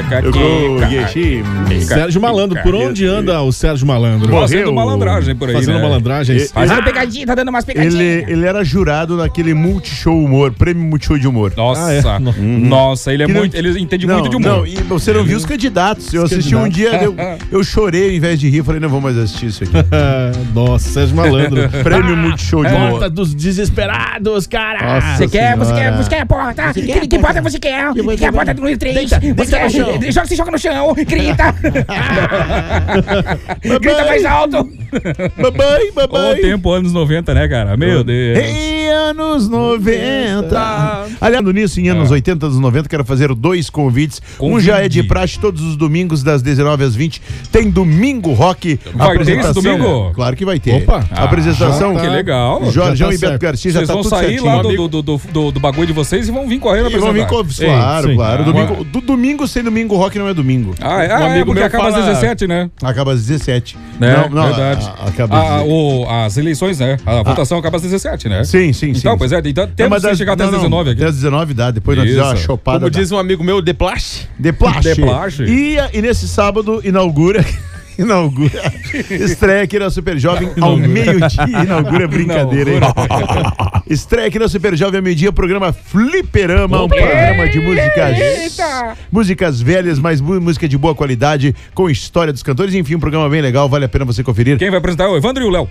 Sérgio Malandro, por onde anda o Sérgio Malandro? Fazendo malandragem por aí, Fazendo né? malandragem. Fazendo pegadinha, tá dando umas pegadinhas. Ele era jurado naquele Multishow Humor, prêmio Multishow de Humor. Nossa, nossa, ele entende muito de humor. Não, e você não viu os candidatos. Eu assisti um dia, eu chorei ao invés de rir, falei, não vou mais assistir isso aqui. Nossa, Sérgio Malandro. Prêmio Multishow de Humor. Porta dos desesperados, cara. Nossa Você quer Senhora. a porta? Que porta você quer? Quer a porta do número 3? Você joga no chão, grita. Grita mais alto. O tempo, anos 90, né, cara? Meu Deus. Em anos 90. Aliás, nisso, em anos 80, anos 90, quero fazer 2 convites. Um já é de praxe, todos os domingos, das 19 às 20. Tem Domingo Rock. Vai ter esse domingo? Claro que vai ter. Opa. Apresentação. Que legal. Jorjão e Beto Garcia já vocês tá vão tudo sair certinho. lá do bagulho de vocês e vão vir correndo apresentar. Claro. Domingo sem Domingo Rock não é domingo. Porque acaba às 17, né? Acaba às 17. Não, verdade. As eleições, né? A votação acaba às 17, né? Sim. Então, pois é, então temos que chegar até às 19 aqui. Até às 19 dá, depois nós fizemos uma chopada. Como diz um amigo meu, Deplache. E nesse sábado inaugura estreia aqui na Super Jovem ao meio-dia. Inaugura brincadeira, hein? Estreia aqui na Super Jovem ao meio-dia, programa Fliperama, um programa de músicas velhas, mas música de boa qualidade, com história dos cantores, enfim, um programa bem legal, vale a pena você conferir. Quem vai apresentar é o Evandro e o Léo.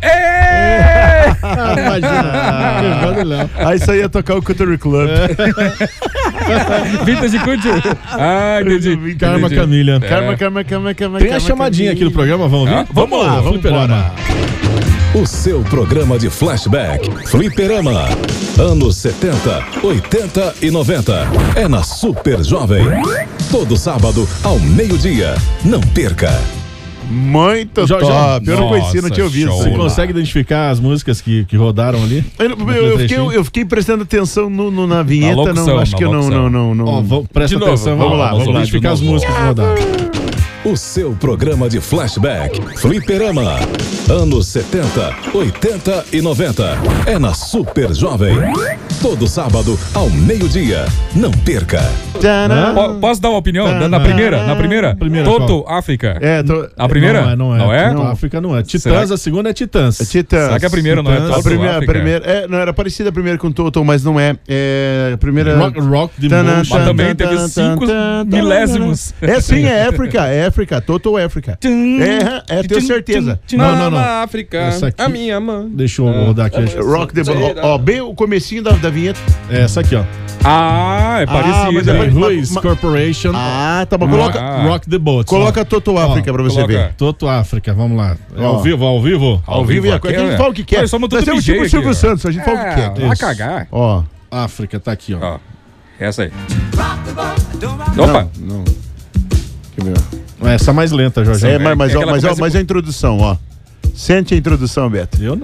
Imagina, Evandro e Léo. Aí isso aí ia tocar o Country Club. Vintage Culture. Entendi. Karma Camilha. Karma. Tem a chamadinha aqui no programa, vamos ouvir? Vamos lá, Fliperama. O seu programa de flashback, Fliperama. Anos 70, 80 e 90. É na Super Jovem. Todo sábado ao meio-dia. Não perca. Muito top. Eu não conhecia, não tinha ouvido. Você consegue identificar as músicas que rodaram ali? Eu fiquei prestando atenção na vinheta, locução, acho que eu não. Presta atenção, vamos lá identificar as músicas que rodaram. O seu programa de flashback, Fliperama. Anos 70, 80 e 90. É na Super Jovem. Todo sábado ao meio-dia. Não perca. Posso dar uma opinião? Na primeira? Toto África. A primeira? Não é? Toto África não é. Titãs, a segunda é Titãs. Será que a primeira não é Toto África? Não, era parecida a primeira com Toto, mas não é. A primeira... Rock the Motion. Mas também teve 5 milésimos. Sim, é África. Total África. Tenho certeza. Não. África, a minha mãe. Deixa eu rodar aqui. Rock the Boat. Bem o comecinho da vinheta. Essa aqui, ó. É parecida. Ruiz Corporation. Tá bom. Coloca Rock the Boat. Coloca Toto África pra você ver. Toto África, vamos lá. Ao vivo? Ao vivo. A gente fala o que quer. Nós somos tudo tipo o Silvio Santos, a gente fala o que quer. Vai cagar. África, tá aqui, ó. Essa aí. Opa. Não. Essa é mais lenta, Jorge. Mas a introdução, ó. Sente a introdução, Beto. Eu não.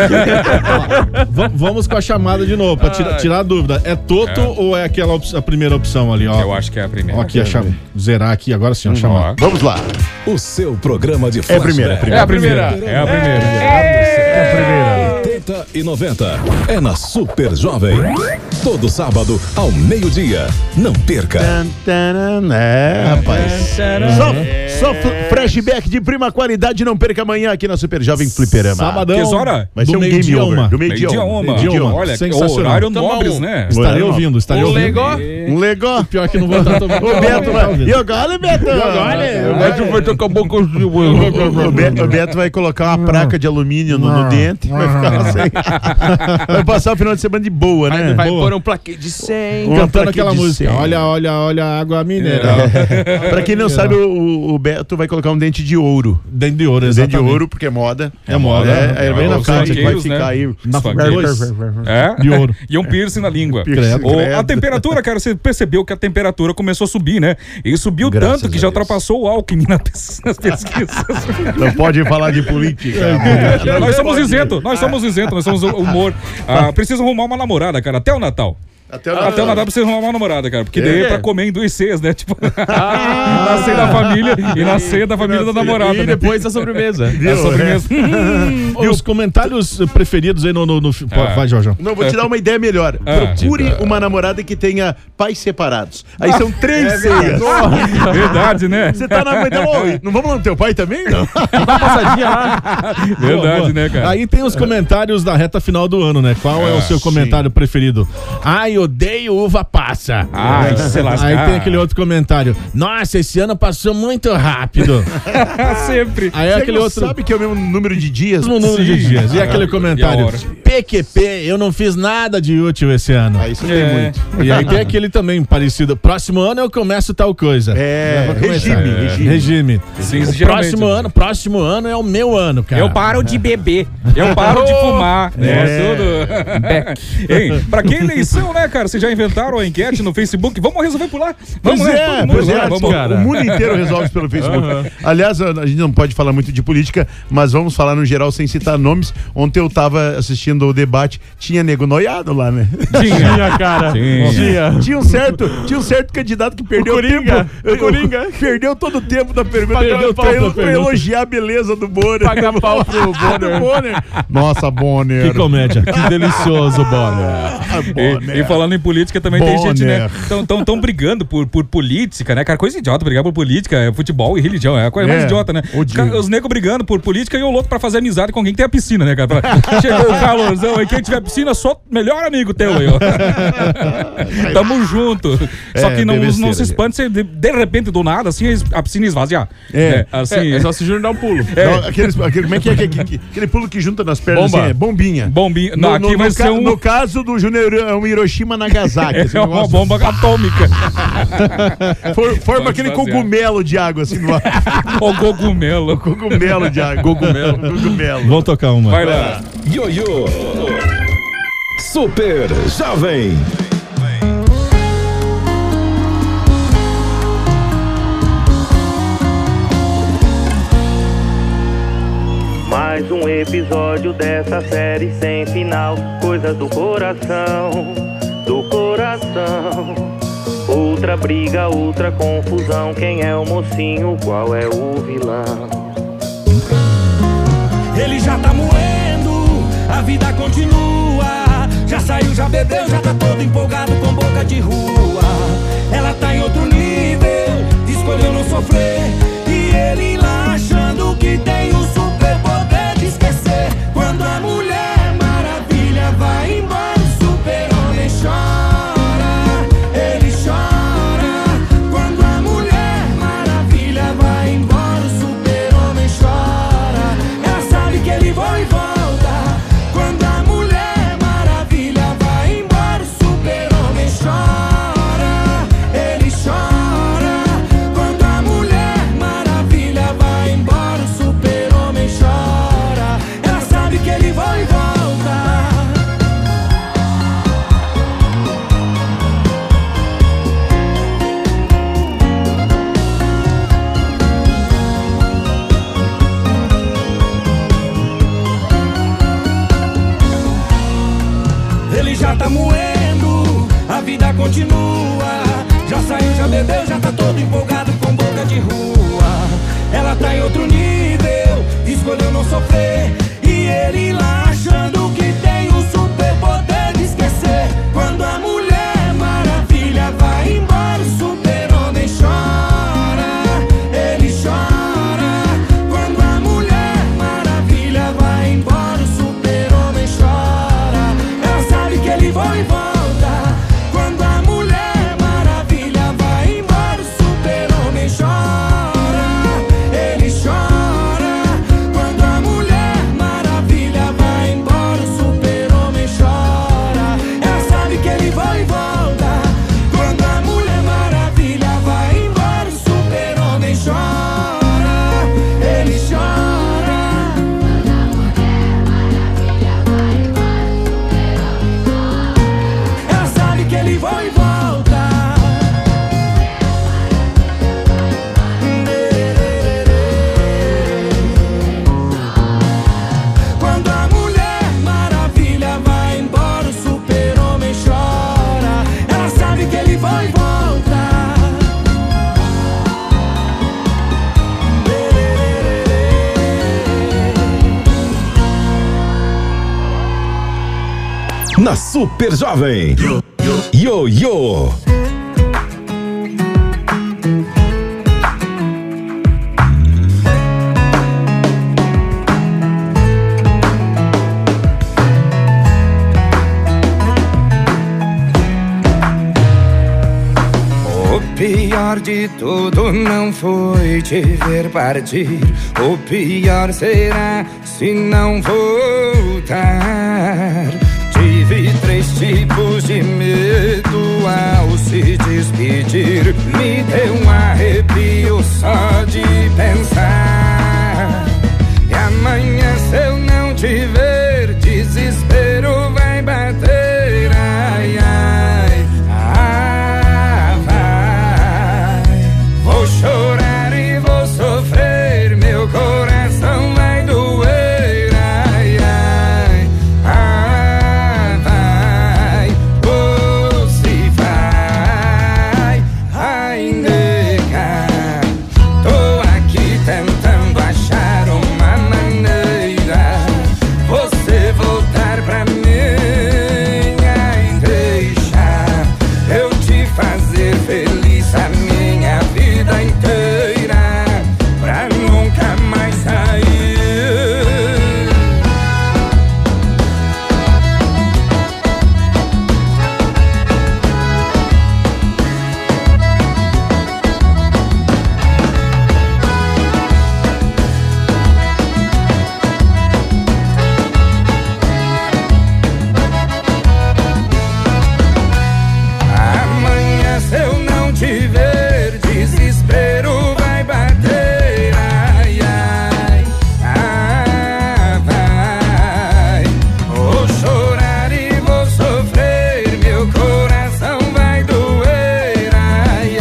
Vamos com a chamada de novo, pra tirar a dúvida. É Toto ou é a primeira opção ali, ó? Eu acho que é a primeira. Ó, aqui, zerar aqui, agora sim, a chamada. Vamos lá. O seu programa de flashback. É a primeira. 80 e 90. É na Super Jovem. Todo sábado ao meio-dia. Não perca. Rapaz. Só flashback de prima qualidade. Não perca amanhã aqui na Super Jovem Fliperama. Sabadão. Que hora? Vai ser um game over. Do meio-dia uma. Olha, sensacional. Horário nobres, né? Estarei ouvindo. Um legó. Pior que não vou estar tomando. O Beto vai. Jogale, Beto. O Beto vai colocar uma placa de alumínio no dente. Vai ficar assim. Vai passar o final de semana de boa, né? Vai pôr um plaquê de 100. Cantando aquela música. Olha a água mineral. Pra quem não sabe, o Beto vai colocar um dente de ouro. Dente de ouro, exatamente. Dente de ouro, porque é moda. É moda. É bem na frente que vai ficar aí. De ouro. E um piercing na língua. Credo. A temperatura, cara, você percebeu que a temperatura começou a subir, né? E subiu tanto que já ultrapassou o Alckmin nas pesquisas. Não pode falar de política. Nós somos isentos, nós somos humor. Precisa arrumar uma namorada, cara, até o Natal. Até o Natal pra você arrumar uma namorada, cara. Porque daí é pra comer em 2 ceias, né? Tipo, na ceia da família e na ceia da família da namorada. E depois a sobremesa. A sobremesa. E os comentários preferidos aí no... Vai, Jorge. Não, vou te dar uma ideia melhor. Procure uma namorada que tenha pais separados. Aí são 3 ceias. Verdade, né? Você tá na... Não vamos lá no teu pai também, não? Dá uma passadinha lá. Verdade, né, cara? Aí tem os comentários da reta final do ano, né? Qual é o seu comentário preferido? Ai, odeio uva passa. Ai, sei lá. Aí tem aquele outro comentário. Nossa, esse ano passou muito rápido. Sempre. Aí aquele outro... sabe que é o mesmo número de dias? O mesmo número de dias. E aquele comentário. PQP, eu não fiz nada de útil esse ano. Aí isso tem muito. E aí tem aquele também parecido. Próximo ano eu começo tal coisa. Regime. Sim, próximo ano é o meu ano, cara. Eu paro de beber. Eu paro de fumar. Tudo. Ei, pra que eleição, né, cara? Vocês já inventaram a enquete no Facebook? Vamos resolver por lá. Vamos, cara. O mundo inteiro resolve pelo Facebook. Aliás, a gente não pode falar muito de política, mas vamos falar no geral sem citar nomes. Ontem eu tava assistindo o debate, tinha nego noiado lá, né? Tinha, cara. Tinha um certo candidato que perdeu o tempo. Perdeu todo o tempo da pergunta. Pra elogiar a beleza do Bonner. Pagar pau pro Bonner. Nossa, Bonner. Que comédia. Que delicioso, Bonner. E falando em política, também tem gente, né? Tão brigando por política, né? Cara, coisa idiota brigar por política, futebol e religião. É a coisa mais idiota, né? Os negros brigando por política e eu louco pra fazer amizade com quem tem a piscina, né, cara? Chegou o calorzão e quem tiver piscina, sou melhor amigo teu aí, ó. Tamo junto. Só que não se espante se de repente, do nada, assim, a piscina esvaziar. Assim, é só se Júnior dar um pulo. Como é que é aquele pulo que junta nas pernas? Assim, bombinha. Não, aqui vai ser no caso do Júnior, é um Hiroshima Nagasaki. Assim, é uma bomba atômica. Forma aquele cogumelo de água, assim, no ar. O cogumelo. Cogumelo de água. Cogumelo. Vamos tocar uma. Vai lá. Ioiô. Super Jovem. Mais um episódio dessa série sem final. Coisas do coração, do coração. Outra briga, outra confusão. Quem é o mocinho, qual é o vilão? Ele já tá moendo, a vida continua. Já saiu, já bebeu, já tá todo empolgado com boca de rua. Ela tá em outro nível, escolheu não sofrer. E ele lá achando que tem o superpoder de esquecer. Quando a Mulher Maravilha vai embora, o super-homem chora. Ele chora. Quando a Mulher Maravilha vai embora, o super-homem chora. Ela sabe que ele vai e volta. Quando a Mulher Maravilha vai embora, o super-homem chora. Ele chora. na Super Jovem. Yo-Yo. O pior de tudo não foi te ver partir. O pior será se não voltar. Tive 3 tipos de medo ao se despedir. Me deu um arrepio só de pensar. E amanhã se eu não te ver, desespero vai bater. Ai, ai, vou chorar e vou sofrer, meu coração vai doer. Ai, ai, vai, você vai. Ai, nega, tô aqui tentando achar uma maneira, você voltar pra mim. Ai, deixa eu te fazer feliz a minha vida inteira, pra nunca mais sair. Amanhã se eu não te ver, desespero vai bater. Ai, ai, vai. Vou chorar e vou sofrer, meu coração vai doer. Ai,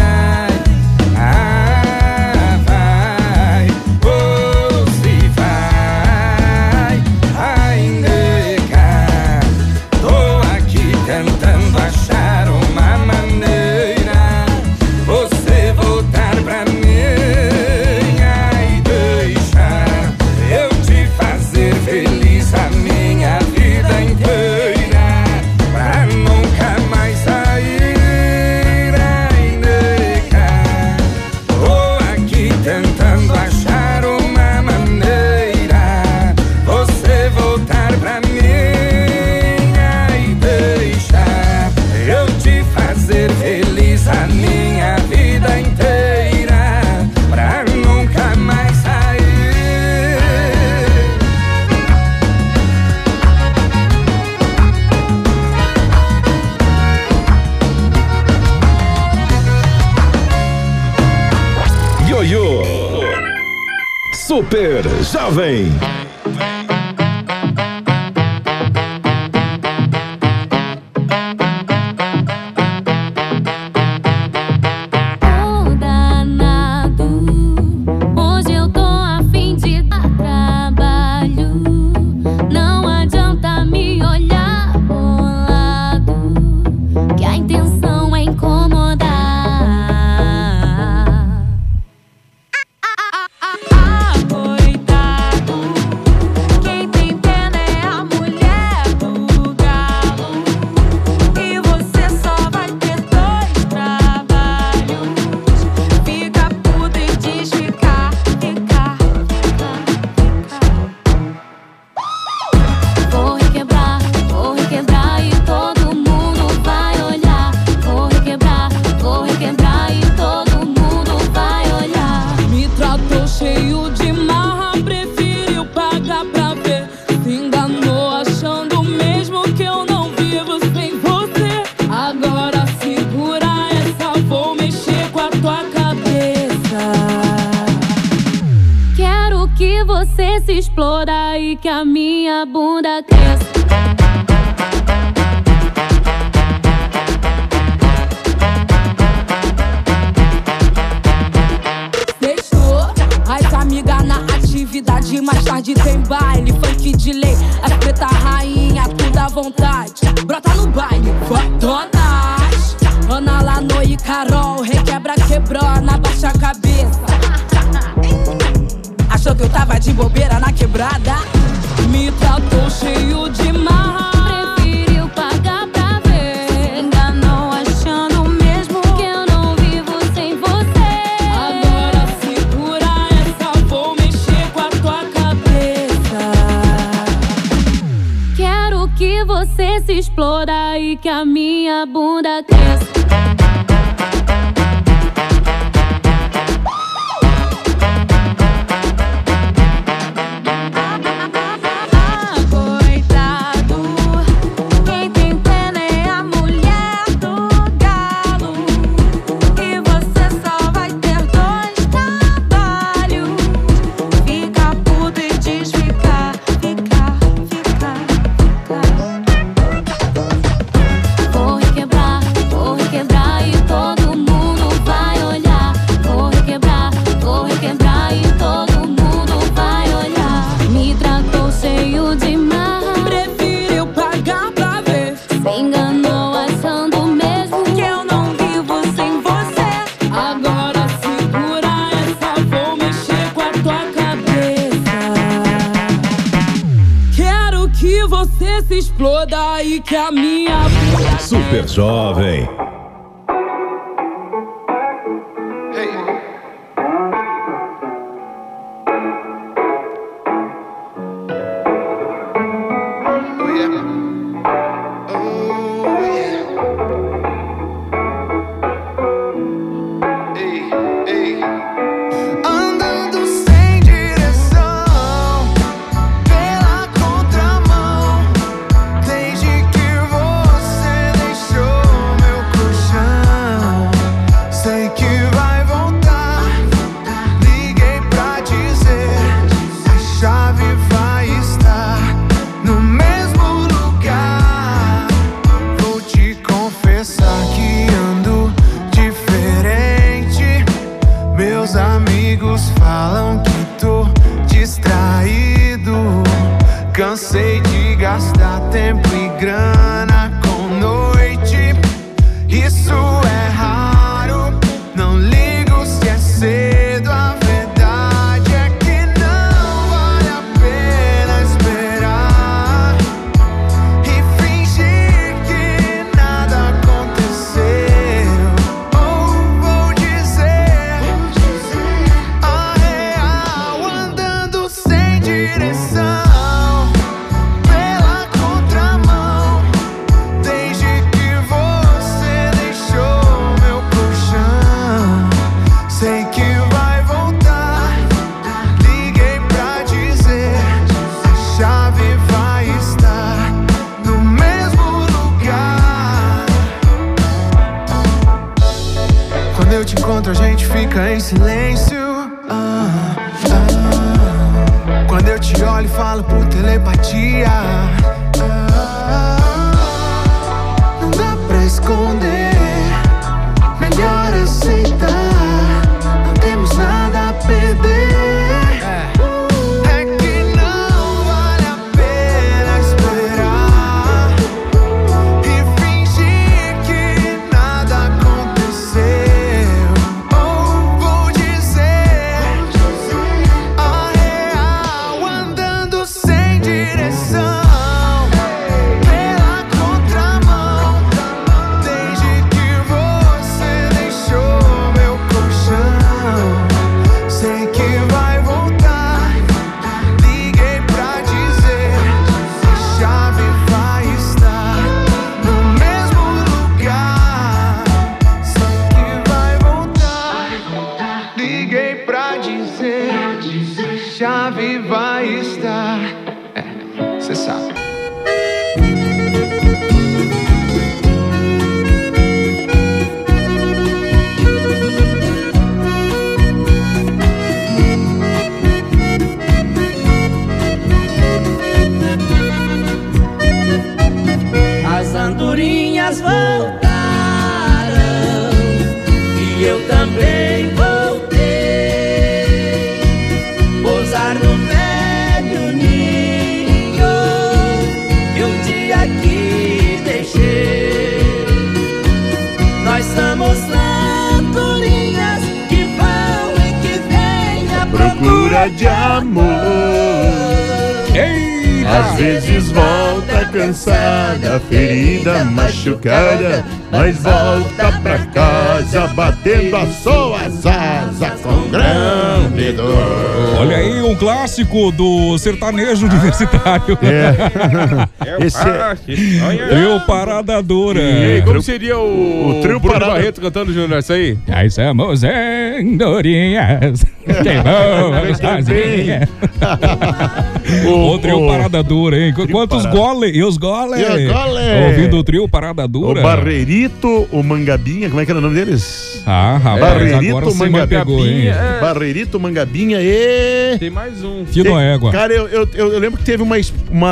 ai, vai. Você vai. Ai, nega, tô aqui tentando achar uma maneira, você voltar pra mim. Ai, deixa eu te fazer feliz a minha vida inteira, pra nunca mais sair. Ai, nega, tô aqui tentando achar uma maneira, você voltar pra mim. Ai, deixa eu te fazer feliz a minha vida inteira, pra nunca mais sair. Yo-Yo. Super Jovem. Ô danado, hoje eu tô a fim de dar trabalho. Não adianta me olhar bolado, que a intenção é incomodar. Coitado, quem tem pena é a mulher do galo. E você só vai ter 2 trabalhos. Fica puta e diz ficar. Vou requebrar e todo mundo vai olhar. Vou requebrar e todo mundo vai olhar. Me tratou cheio de marra, preferiu pagar pra ver. Se enganou achando mesmo que eu não vivo sem você. Agora segura essa, vou mexer com a tua cabeça. Quero que você se exploda e que a minha bunda cresça. Fechou? As amigas na atividade, mais tarde tem baile, funk de lei, as preta rainha, tudo à vontade. Brota no baile, fotonas. Ana Lano e Carol, requebra, quebrou, na baixa cabeça. Achou que eu tava de bobeira na quebrada? Me tratou cheio de marra, preferiu pagar. exploda e que a minha bunda cresça. Exploda e que a minha Super Jovem. Cansei de gastar tempo e grana com noite. Isso é raro, não ligo se é cedo. A verdade é que não vale a pena esperar e fingir que nada aconteceu. Ou vou dizer a real, andando sem direção. A gente fica em silêncio. Quando eu te olho e falo por telepatia, não dá pra esconder. Melhor aceitar, não temos nada a perder. Chave vai estar. Cê sabe. As andorinhas voltaram e eu também voltei. Pousar no velho ninho que um dia aqui deixei. Nós somos andorinhas que vão e que vêm à procura de amor. Às vezes volta cansada, ferida, machucada, mas volta pra casa batendo as suas asas com grande querido. Olha aí, um clássico do sertanejo universitário. Esse Trio Parada Dura. E aí, como seria o Trio Bruno Barreto cantando, Júnior, isso aí? Aí somos andorinhas. Que bom, sozinha. O Trio Parada Dura, hein? Quantos goles? E os goles? Ouvindo o Trio Parada Dura. O Barreirito, o Mangabinha, como é que era o nome deles? Rapaz, Barreirito, Mangabinha. Pegou, hein? Barreirito, Mangabinha e... Tem mais um. Fio da égua. Cara, eu lembro que teve uma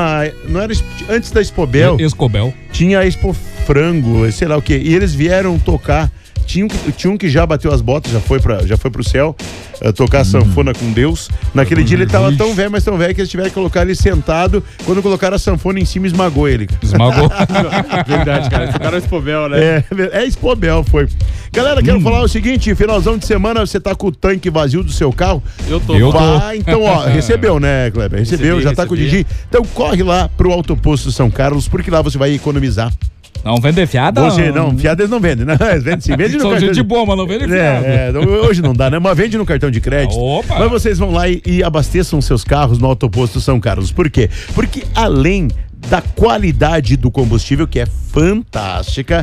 não era antes da Expobel. Escobel. Tinha a Expo Frango, sei lá o quê. E eles vieram tocar. Tinha um que já bateu as botas, já foi pro céu, tocar sanfona com Deus. Naquele dia ele tava tão velho, mas tão velho que eles tiveram que colocar ele sentado. Quando colocaram a sanfona em cima, esmagou ele. Esmagou. Verdade, cara. Esse cara é Expobel, né? É Expobel, foi. Galera, quero falar o seguinte, finalzão de semana, você tá com o tanque vazio do seu carro? Eu tô. Então, recebeu, né, Kleber? Recebeu, já tá com o Didi. Então corre lá pro Autoposto São Carlos, porque lá você vai economizar. Não vende fiada? Fiada eles não vendem, né? Vende sim, vende no São cartão gente boa, mas não vende fiada. Hoje não dá, né? Mas vende no cartão de crédito. Opa. Mas vocês vão lá e abasteçam seus carros no Autoposto São Carlos. Por quê? Porque além da qualidade do combustível, que é fantástica,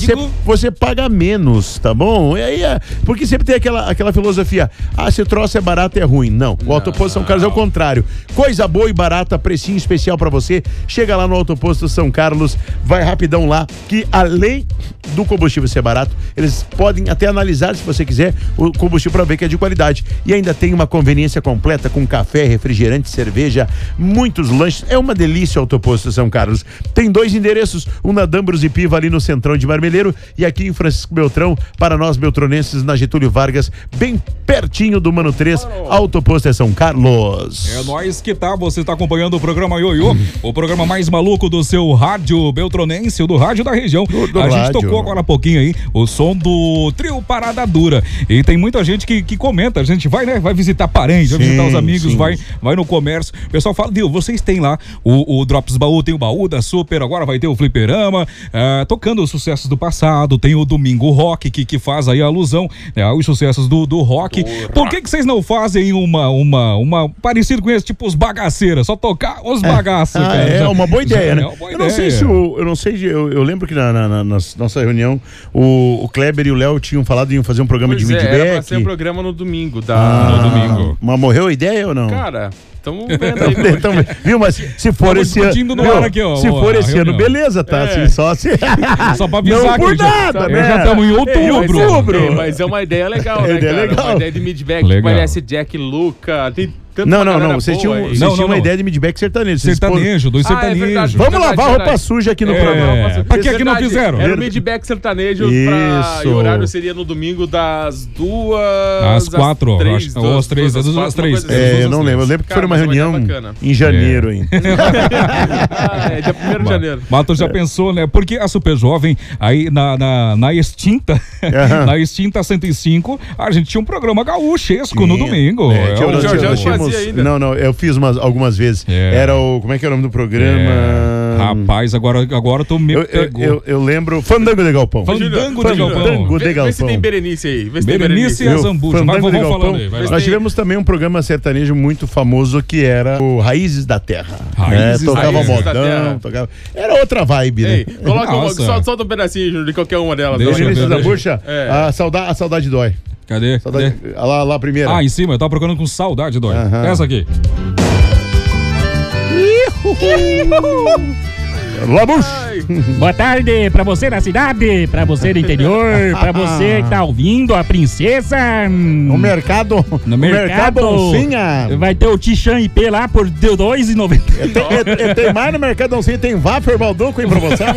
você paga menos, tá bom? E aí porque sempre tem aquela filosofia, se o troço é barato é ruim. Não, o Autoposto São Carlos é o contrário. Coisa boa e barata, precinho especial pra você. Chega lá no Autoposto São Carlos, vai rapidão lá, que além do combustível ser barato, eles podem até analisar, se você quiser, o combustível pra ver que é de qualidade. E ainda tem uma conveniência completa com café, refrigerante, cerveja, muitos lanches. É uma delícia o Autoposto São Carlos. Tem 2 endereços, um na Dambros e Piva, ali no Centrão de Marmeleiro, e aqui em Francisco Beltrão, para nós beltronenses, na Getúlio Vargas, bem pertinho do Mano 3, Autoposto São Carlos. É nóis que tá, você está acompanhando o programa Ioiô, o programa mais maluco do seu rádio beltronense, do rádio da região. A gente tocou agora há pouquinho aí o som do Trio Parada Dura, e tem muita gente que comenta, a gente vai, né, vai visitar parentes, vai visitar os amigos, vai no comércio, o pessoal fala, viu, vocês têm lá o Drops Baú, tem o Baú da Super, agora vai ter o Fliperama, tocando os sucessos do passado, tem o Domingo Rock, que faz aí a alusão, né, aos sucessos do rock. Por que vocês não fazem uma parecido com esse, tipo os bagaceiras, só tocar os bagaços, cara? É uma boa ideia, né? Eu não sei se eu lembro que na nossa reunião o Kleber e o Léo tinham falado em fazer um programa de feedback. Era pra ser um programa no domingo. No domingo. Mas morreu a ideia ou não? Cara, estamos vendo aí. Viu, mas se for esse ano. Aqui, ó, se for esse ano, beleza, tá? Assim, só pra avisar não por nada, né? Já estamos em outubro. Mas é uma ideia legal, né, cara? Legal. Uma ideia de midback, parece Jack Luca, tem Não, vocês tinham uma ideia de midback sertanejo. Sertanejo, dois sertanejos. Vamos lavar roupa suja aqui no programa. Pra que não fizeram? Era o midback sertanejo e o horário seria no domingo das 2 às 4, ou às 3. Eu não lembro. Eu lembro que foi uma reunião em janeiro, hein? É dia 1º de janeiro. Mas tu já pensou, né? Porque a Super Jovem, aí na extinta, na extinta 105, a gente tinha um programa gaúchesco no domingo. O Jorjão fazia ainda. Não, eu fiz algumas vezes. Era o... Como é que é o nome do programa? Rapaz, agora tu me pegou. Eu lembro... Fandango de Galpão. Fandango de Galpão. Vê se tem Berenice aí. Berenice e a Zambuja. Mas vamos falando aí. Nós tivemos também um programa sertanejo muito famoso que era o Raízes da Terra. Tocava modão, tocava... Era outra vibe, né? Coloca solta um pedacinho de qualquer uma delas. Berenice e Zambuja, a saudade dói. Cadê? Lá a primeira. Em cima, eu tava procurando com saudade, dói. Essa aqui. Labush. Boa tarde pra você na cidade, pra você do interior, pra você que tá ouvindo, a princesa. No mercado. No mercado. Vai ter o Tichan IP lá por R$2,90. Tem mais no Mercado Oncinha, tem Waffer Balduco em promoção.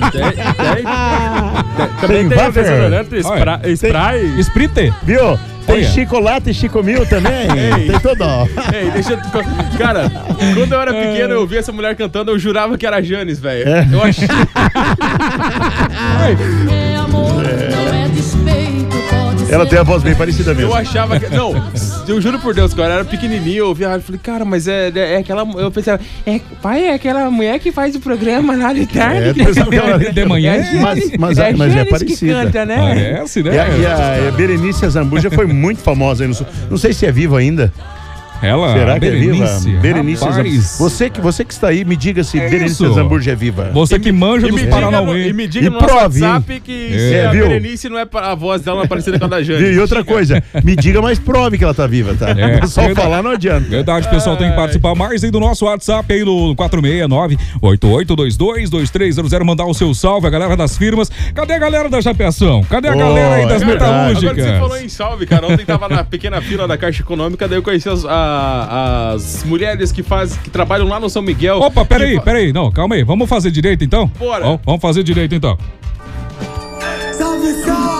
Tem desodorante, spray. Sprite. Viu? Tem chocolate Chico Mil também. Tem tudo. Cara, quando eu era pequeno, eu via essa mulher cantando, eu jurava que era a Janis, velho. Eu achei. É amor, não é despeito, pode Ela tem a voz bem parecida mesmo. Eu achava que... Não, eu juro por Deus, quando eu era pequenininho, eu ouvia e falei, cara, mas é aquela... Eu pensei, pai, é aquela mulher que faz o programa lá de tarde. De manhã. Mas é parecida. Que canta, né? Parece, né? E a Berenice Azambuja foi muito famosa aí no Sul. Não sei se é viva ainda. Ela, será que é viva? Berenice Azambuja. Você que está aí, me diga se Berenice Azambuja é viva. Você que manja dos Paranauê. E me diga no nosso WhatsApp que se a Berenice não é a voz dela, não é parecida com a da Jane. E outra coisa, me diga, mas prove que ela tá viva, tá? Só falar não adianta. Verdade, pessoal, tem que participar mais aí do nosso WhatsApp aí no 469-8822-2300, mandar o seu salve, a galera das firmas. Cadê a galera da Chapeação? Cadê a galera aí das metalúrgicas? Agora você falou em salve, cara. Ontem tava na pequena fila da Caixa Econômica, daí eu conheci as mulheres que trabalham lá no São Miguel. Opa, peraí, não, calma aí, vamos fazer direito então? Bora! Vamos fazer direito então. Salve,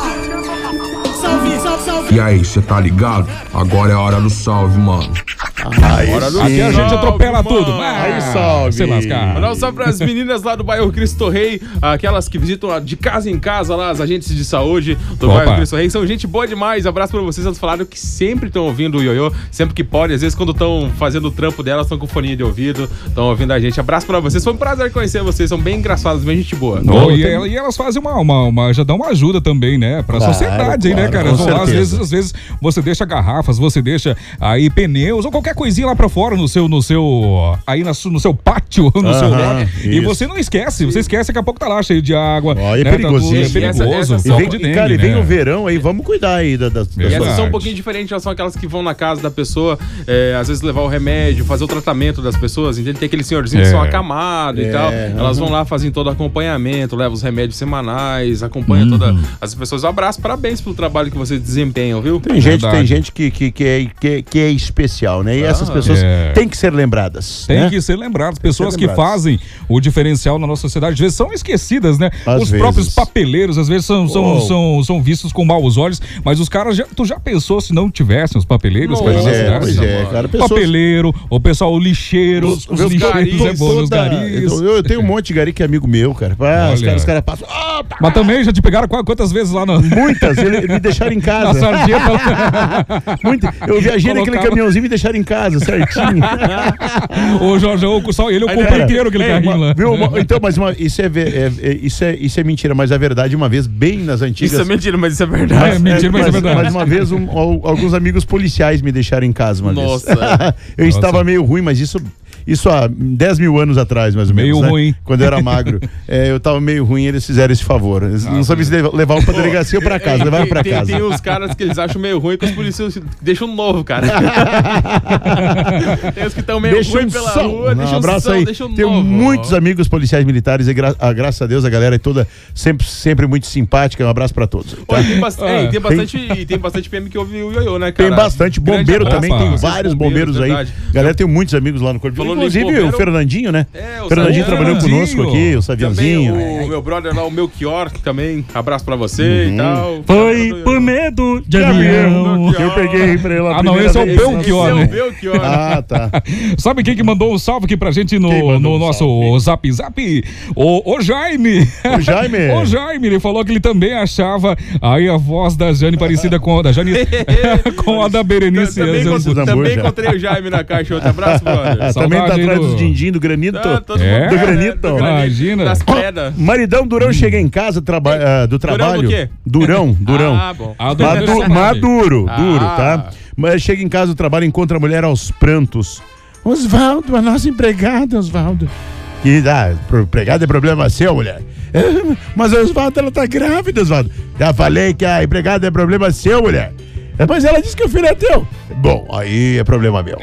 salve! E aí, cê tá ligado? Agora é a hora do salve, mano. Aqui a gente atropela tudo. Aí salve. Se lascar. Mandar um salve pras meninas lá do bairro Cristo Rei, aquelas que visitam de casa em casa lá, as agentes de saúde do bairro Cristo Rei. São gente boa demais. Abraço pra vocês. Elas falaram que sempre estão ouvindo o Ioiô, sempre que pode. Às vezes quando estão fazendo o trampo delas, estão com foninha de ouvido, estão ouvindo a gente. Abraço pra vocês. Foi um prazer conhecer vocês. São bem engraçados, bem gente boa. E elas fazem já dão uma ajuda também, né? Pra sociedade aí, né, cara? Às vezes você deixa garrafas, você deixa aí pneus ou qualquer coisinha lá pra fora no seu aí no seu pátio, no seu lote. E você não esquece, você esquece, daqui a pouco tá lá cheio de água. É perigosinho. É perigoso. E vem o verão aí, vamos cuidar aí das E essas são um pouquinho diferentes, elas são aquelas que vão na casa da pessoa, às vezes levar o remédio, fazer o tratamento das pessoas, entende? Tem aqueles senhorzinhos que são acamados e tal. Elas vão lá, fazem todo o acompanhamento, levam os remédios semanais, acompanham todas as pessoas. Um abraço, parabéns pelo trabalho que vocês desempenham, viu? Tem gente que é especial, né? E essas pessoas têm que ser lembradas. Tem que ser lembradas. Pessoas que fazem o diferencial na nossa sociedade, às vezes são esquecidas, né? Os próprios papeleiros, às vezes, são vistos com maus olhos, mas os caras, tu já pensou se não tivessem os papeleiros, cara, na cidade? Cara, papeleiro, o pessoal, o lixeiro, os lixeiros, os garis. Eu tenho um monte de gari que é amigo meu, cara. Os caras passam... Mas também já te pegaram quantas vezes lá no... Muitas, me deixaram em casa. Na sarjeta. Eu viajei naquele caminhãozinho e me deixaram em casa, certinho. Ô, Jorjão, só ele, eu comprei inteiro aquele carrinho lá. Então, mas isso é mentira, mas é verdade, uma vez, bem nas antigas... Isso é mentira, mas isso é verdade. Mas é verdade. Mas uma vez, alguns amigos policiais me deixaram em casa uma vez. Nossa. Eu estava meio ruim, mas isso há 10 mil anos atrás, mais ou menos. Meio ruim. Quando eu era magro. Eu tava meio ruim, eles fizeram esse favor. Eles não sabiam se levavam pra delegacia ou pra casa. Levaram pra casa. Tem os caras que eles acham meio ruim que os policiais deixam novo, cara. Tem os que estão meio ruim pela rua, deixam abraço aí. Tenho muitos amigos policiais militares e graças a Deus a galera é toda sempre muito simpática. Um abraço pra todos. Tá? Tem bastante PM que ouve o Ioiô, né, cara? Tem bastante. Bombeiro também, tem vários bombeiros aí. Galera, tem muitos amigos lá no Corpo. Inclusive o Fernandinho, né? O Fernandinho trabalhou conosco aqui, o Savianzinho. O meu brother lá, o Melchior, que abraço pra você e tal. Foi por medo de avião. Eu peguei pra ele lá. Não, esse é o Belchior, né? Ah, tá. Sabe quem que mandou um salve aqui pra gente no nosso Zap? O Jaime. O Jaime? O Jaime, ele falou que ele também achava aí a voz da Jane parecida com a da Jane, com a da Berenice. Também encontrei o Jaime na caixa. Outro abraço, brother. Também tá atrás do din-din, do granito. Do granito. Imagina. Das pedras. Maridão Durão chega em casa do trabalho. Durão do quê? Durão. Ah, bom. Maduro, tá? Mas chega em casa do trabalho e encontra a mulher aos prantos. Osvaldo, a nossa empregada, Osvaldo. E empregada é problema seu, mulher. Mas a Osvaldo, ela tá grávida, Osvaldo. Já falei que a empregada é problema seu, mulher. Mas ela disse que o filho é teu. Bom, aí é problema meu.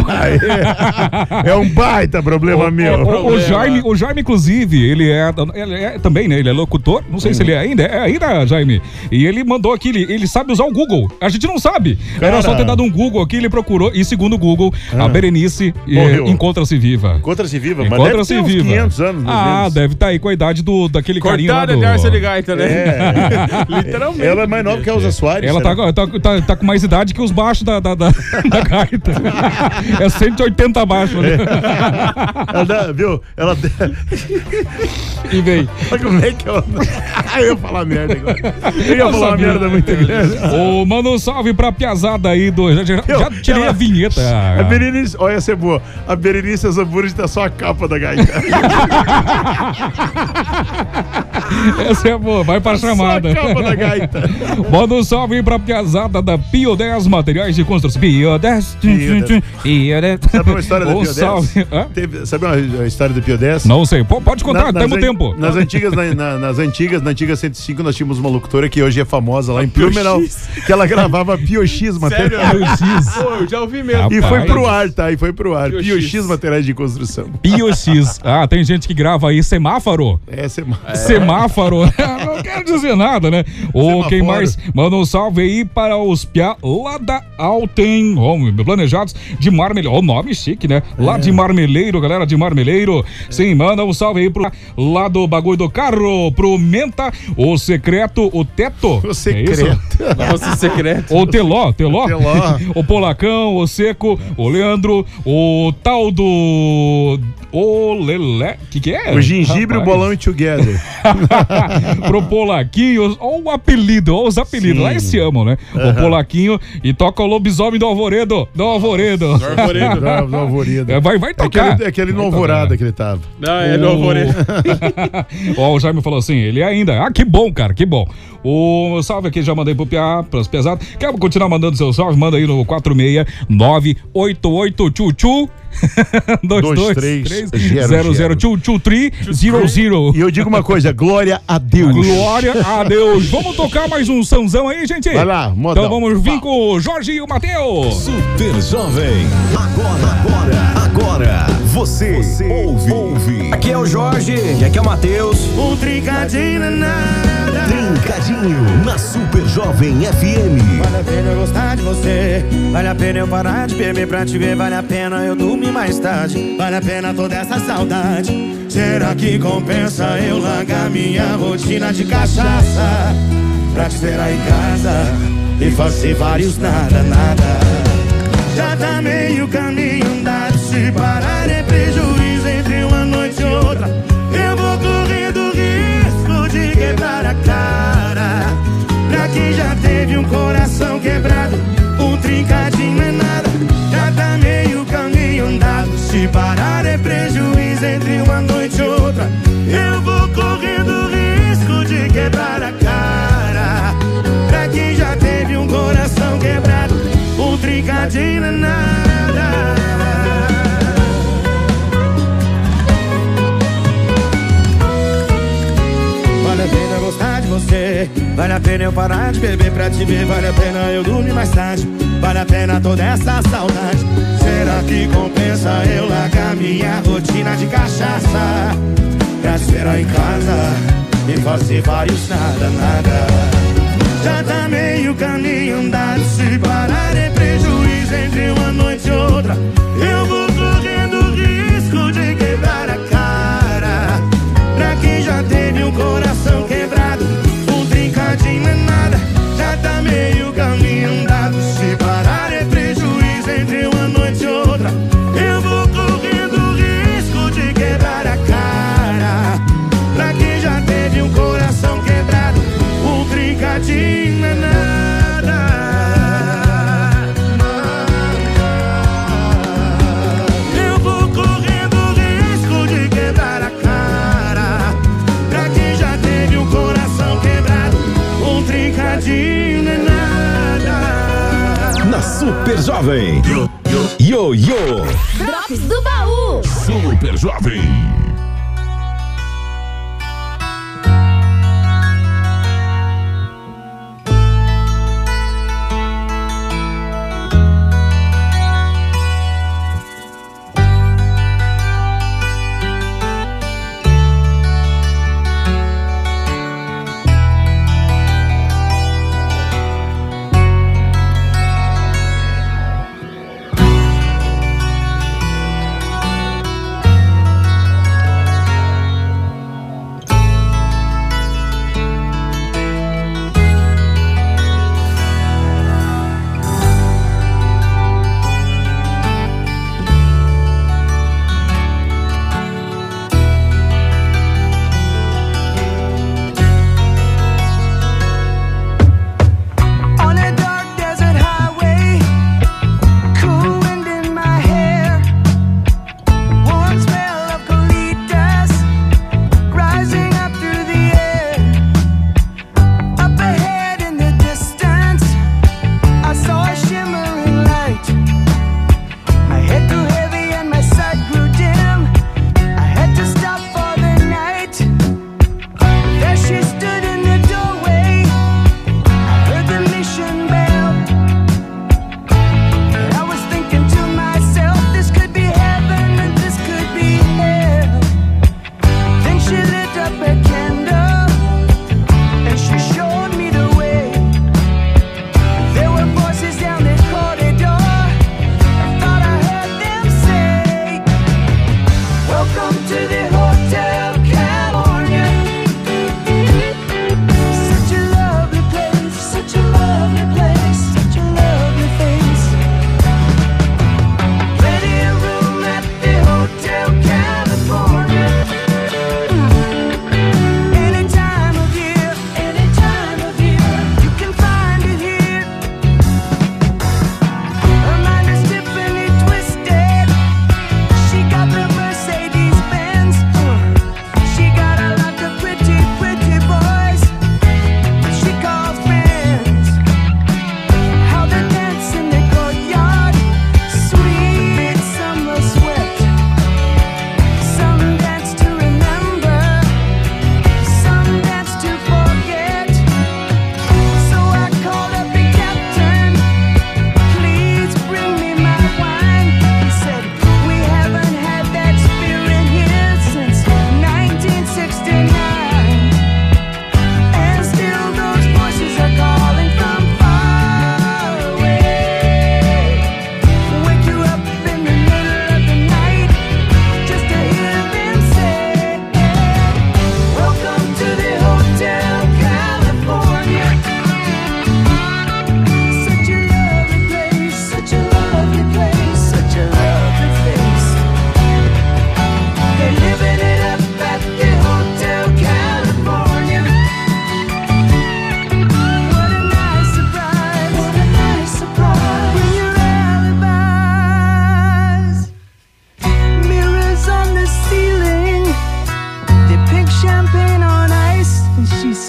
É um baita problema meu. O Jaime, inclusive, ele é também, né? Ele é locutor. Não sei se ele ainda Jaime. E ele mandou aqui, ele sabe usar o Google. A gente não sabe. Era só ter dado um Google aqui, ele procurou. E segundo o Google, a Berenice encontra-se viva. Encontra-se viva? Mas deve ter uns 500 anos. Deve estar aí com a idade daquele carinha lá do... Cortada de Arce de Gaita, né? Literalmente. Ela é mais nova que a Elza Soares. Ela tá tá com mais idade que os baixos da gaita. É 180 abaixo, né? Ela, viu? Ela... E vem. Como é que eu... Eu ia falar merda agora. Eu ia falar uma merda muito grande. Ô, manda um salve pra piazada aí do... Já tirei a vinheta. A Berenice... Olha, essa é boa. A Berenice Zamburis tá só a capa da gaita. Essa é boa, vai pra chamada. Só a capa da gaita. Manda um salve aí pra piazada da Pio 10 Materiais de Construção. Pio 10. Sabe uma história da Pio 10? Salve. Sabe uma história da Pio 10? Não sei, pode contar, temos tempo. Na antiga 105, nós tínhamos uma locutora que hoje é famosa lá em Blumenau, que ela gravava Pio X Materiais. Pio X? Pô, eu já ouvi mesmo. E foi pro ar, tá? Pio X Materiais de Construção. Pio X. Ah, tem gente que grava aí semáforo. Semáforo. Não quero dizer nada, né? Ou quem mais? Manda um salve aí para os piá lá da Alten, planejados de Marmeleiro. O nome chique, né? Lá de Marmeleiro, galera de Marmeleiro. Sim, manda um salve aí pro lá do bagulho do carro, pro Menta, o Secreto, o Teto. O Secreto. Nossa, Secreto. O Teló. O Polacão, o Seco, o Leandro, o tal do... O Lelé, que é? O Gengibre, o Bolão e Together. Pro Polaquinho, olha o apelido, olha os apelidos, lá eles se amam, né? O Polaquinho e toca o Lobisomem do Alvoredo. Do Alvoredo. Vai tocar. É aquele no Alvorada que ele tava. Não, é no Alvoredo. Ó, o Jaime falou assim, ele ainda. Ah, que bom, cara, que bom. O salve aqui, já mandei pro Piá, pras pesadas. Quer continuar mandando seus salves? Manda aí no 46988 tchu 22300 tchu 00. E eu digo uma coisa, glória a Deus. Glória a Deus. Vamos tocar mais um sanzão aí, gente? Vai lá, modão. Então vamos vir com o Jorge e o Matheus. Super Jovem. Agora, você ouve. Aqui é o Jorge e aqui é o Matheus. Um trincadinho na nada. Trincadinho na Super Jovem FM. Vale a pena eu gostar de você. Vale a pena eu parar de beber pra te ver. Vale a pena eu dormir mais tarde. Vale a pena toda essa saudade. Será que compensa eu largar minha rotina de cachaça pra te esperar em casa e fazer vários nada. Já tá meio caminho andado. Se parar é prejuízo entre uma noite e outra. Eu vou correndo risco de quebrar a cara. Pra quem já teve um coração quebrado, um trincadinho é nada. Já tá meio caminho andado. Se parar é prejuízo entre uma noite e outra. Eu vou correndo risco de quebrar a cara. Pra quem já teve um coração quebrado, um trincadinho é nada. Vale a pena gostar de você. Vale a pena eu parar de beber pra te ver. Vale a pena eu dormir mais tarde. Vale a pena toda essa saudade. Será que compensa eu largar minha rotina de cachaça pra te esperar em casa e fazer vários nada. Já tá meio caminho andado. Se parar é prejuízo entre uma noite e outra. Eu vou correndo risco de quebrar a cara. Pra quem já teve um coração quebrado, um trincadinho é nada. Já tá meio caminho andado. Se parar é prejuízo entre uma noite e outra. Eu vou correndo risco de quebrar a cara. Pra quem já teve um coração quebrado, um trincadinho é nada. Eu vou correndo risco de quebrar a cara. Pra quem já teve um coração quebrado, um trincadinho é nada. Na Super Jovem. Yo. Drops do baú. Super Jovem.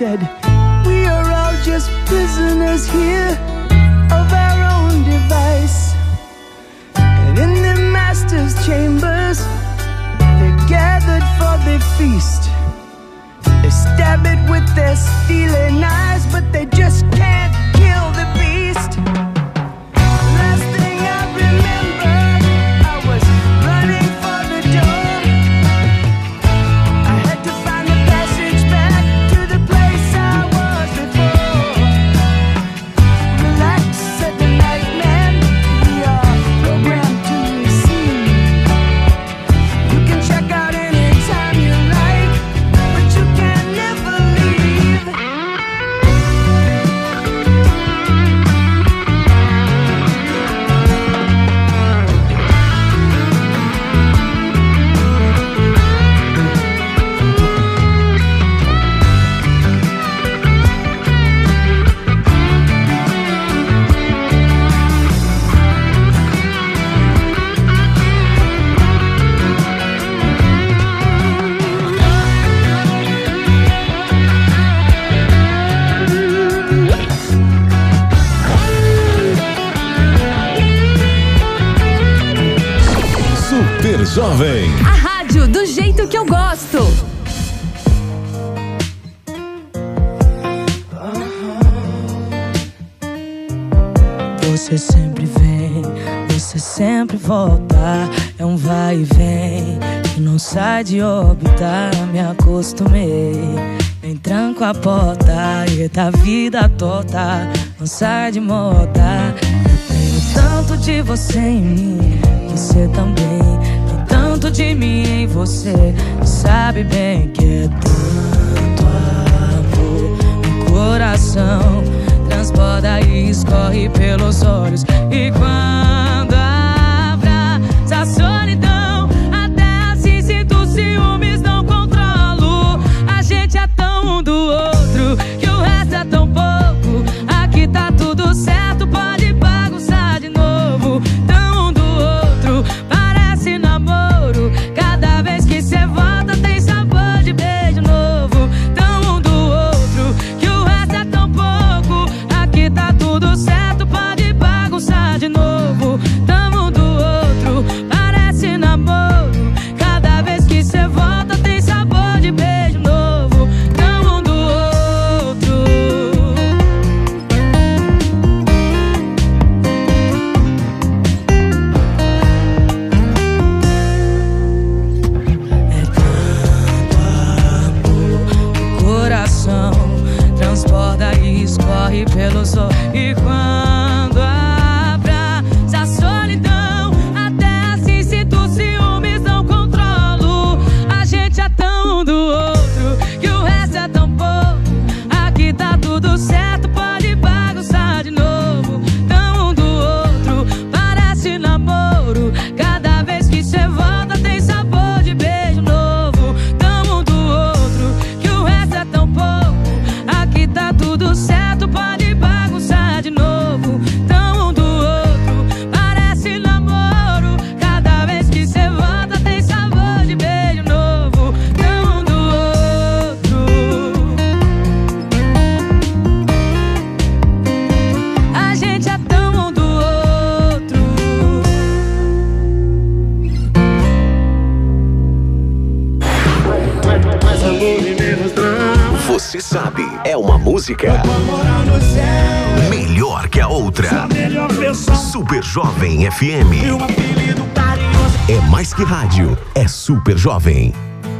said, we are all just prisoners here of our own device. And in the master's chambers, they're gathered for the feast. They stab it with their stealing eyes, but they just can't kill the beast. Last thing I remember, I was running for the door. I had to find the passage back to the place I was before. Relax, said the night man, we are programmed to receive. You can check out anytime you like, but you can never leave. Super Jovem. A rádio do jeito que eu gosto. Você sempre vem, você sempre volta. É um vai e vem que não sai de órbita. Me acostumei, nem tranco a porta. E da vida torta, não sai de moda. Eu tenho tanto de você em mim, você também. Tem tanto de mim em você, sabe bem que é tanto amor. Meu coração transborda e escorre pelos olhos. E quando abraça a solidão, até assim sinto ciúmes, não controlo. A gente é tão um do outro que o resto é tão pouco. Aqui tá tudo certo, pode bagunçar de novo. Tão um do outro, parece namoro. Cada vez que cê volta tem sabor de beijo novo. Tão um do outro que o resto é tão pouco. Aqui tá tudo certo, pode bagunçar de novo. Tamo um do outro, parece namoro. Cada vez que cê volta tem sabor de beijo novo. Tamo um do outro. É tanto amor, o coração transborda e escorre pelos olhos. E quando abraça a solidão, até assim sinto ciúmes, não controlo. A gente é tão um do outro que o resto é tão pouco. Aqui tá tudo certo, pode bagunçar de novo. Tão um do outro, parece namoro. Cada vez que cê volta tem sabor de beijo novo. Tão um do outro que o resto é tão pouco. Aqui tá tudo certo, pode bagunçar de novo. Tão um do outro, parece namoro. Cada vez que cê volta tem sabor de beijo novo. Tão um do outro. A gente é tão um do outro. Você sabe, é uma música melhor que a outra. Super Jovem FM. É mais que rádio, é Super Jovem.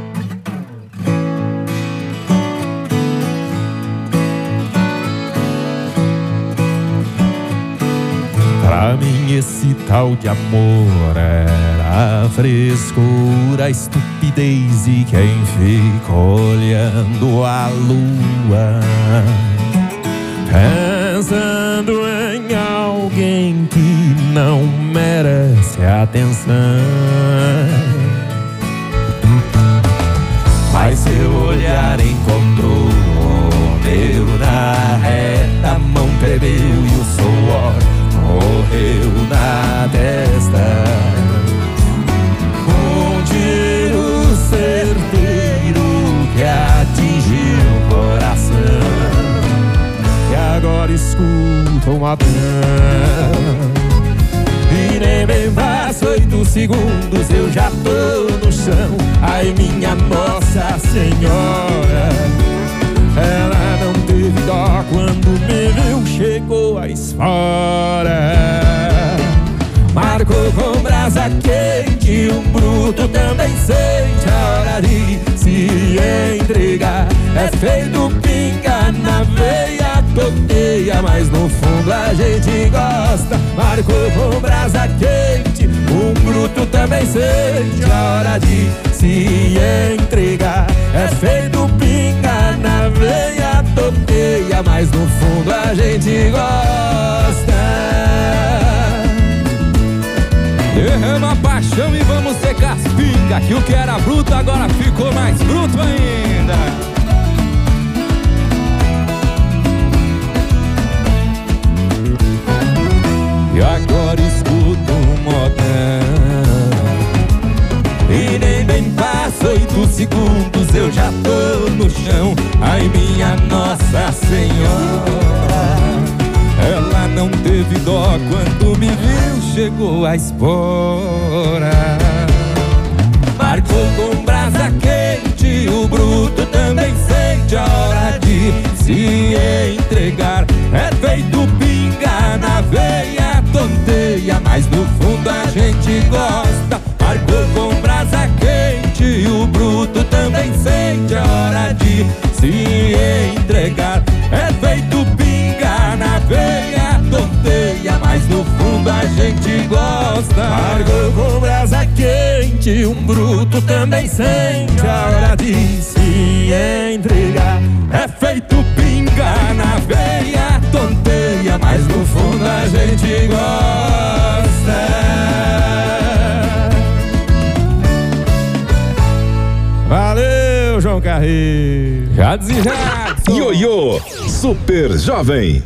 Pra mim esse tal de amor era a frescura, a estupidez de quem fica olhando a lua, pensando em alguém que não merece atenção. Mas seu olhar encontrou o meu na reta, a mão tremeu e o suor correu na testa. Um tiro certeiro que atingiu o coração. 4 segundos eu já tô no chão. Ai, minha Nossa Senhora, ela não teve dó quando me viu, chegou a esfora. Marcou com brasa quente, um bruto também sente a hora de se entregar. É feito pinga na veia, toteia, mas no fundo a gente gosta. Marcou com brasa quente, um bruto também sente a hora de se entregar. É feito pinga na veia, toteia, mas no fundo a gente gosta. Derrama paixão e vamos secar as pingas, que o que era bruto agora ficou mais bruto ainda. E agora escuto um modão, e nem bem passa 8 segundos eu já tô no chão. Ai, minha Nossa Senhora, ela não teve dó quando me viu, chegou a espora. Marcou com brasa quente, o bruto também sente a hora de se entregar. É feito pinga na veia, tonteia, mas no fundo a gente gosta. Marcou com brasa quente, o bruto também sente a hora de se entregar. É feito pinga na veia, tonteia, mas no fundo a gente gosta. Marcou com brasa quente, um bruto também sente a hora de se entregar. É feito pinga na veia, tonteia, mas no fundo a gente gosta. Valeu, João Carreiro. Já dizia. Ioiô, Super Jovem.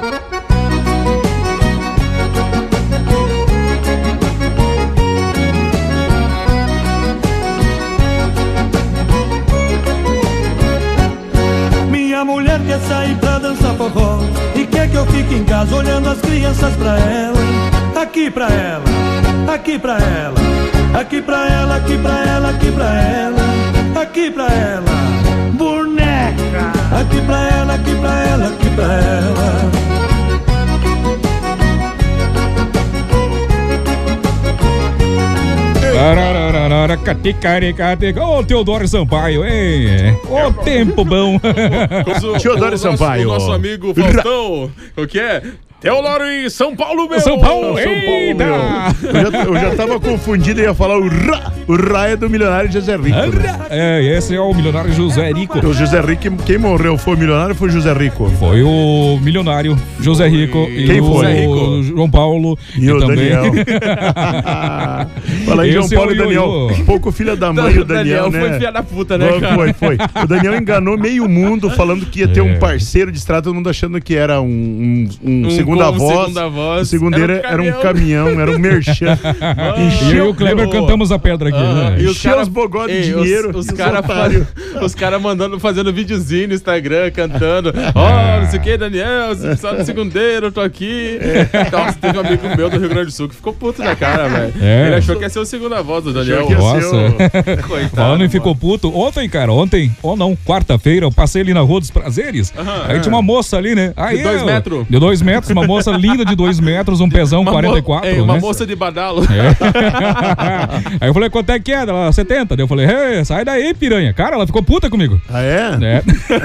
Minha mulher quer sair pra dançar forró e quer que eu fique em casa olhando as crianças pra ela. Aqui pra ela, aqui pra ela, aqui pra ela, aqui pra ela, aqui pra ela, aqui pra ela, boneca. Aqui pra ela, aqui pra ela, aqui pra ela. Ô, Teodoro Sampaio, hein? Ô, tempo bom. Teodoro Sampaio. O nosso amigo Faustão, o que é? Teodoro em São Paulo, meu! São Paulo, Eu já tava confundido e ia falar o Rá é do milionário José Rico. É, esse é o milionário José Rico. O José Rico, quem morreu foi o milionário ou foi o José Rico? Foi o milionário José Rico. Quem foi? O João Paulo. E o também. Daniel. Fala aí, João Paulo e Daniel. Pouco filha da mãe, o Daniel, né? Foi filha da puta, né, cara? Foi. O Daniel enganou meio mundo falando que ia ter um parceiro de estrada, todo mundo achando que era um segunda voz. O segundeiro era um caminhão, era um merchan. E eu e o Kleber cantamos a pedra aqui, né? E encheu os bogó de dinheiro. Os caras fazendo videozinho no Instagram, cantando. Não sei o que, Daniel, só no segundeiro, eu tô aqui. Nossa, teve um amigo meu do Rio Grande do Sul que ficou puto na cara, velho. Ele achou que ia ser o segunda voz do Daniel. Nossa. Coitado. Falando e ficou puto. Ontem, quarta-feira, eu passei ali na Rua dos Prazeres. Aí tinha uma moça ali, né? Aí de 2 metros? De 2 metros, uma moça linda de 2 metros, um pezão 44. Uma né? moça de badalo. Aí eu falei, quanto é que é? Ela, 70. Daí eu falei, sai daí, piranha. Cara, ela ficou puta comigo. Ah, é?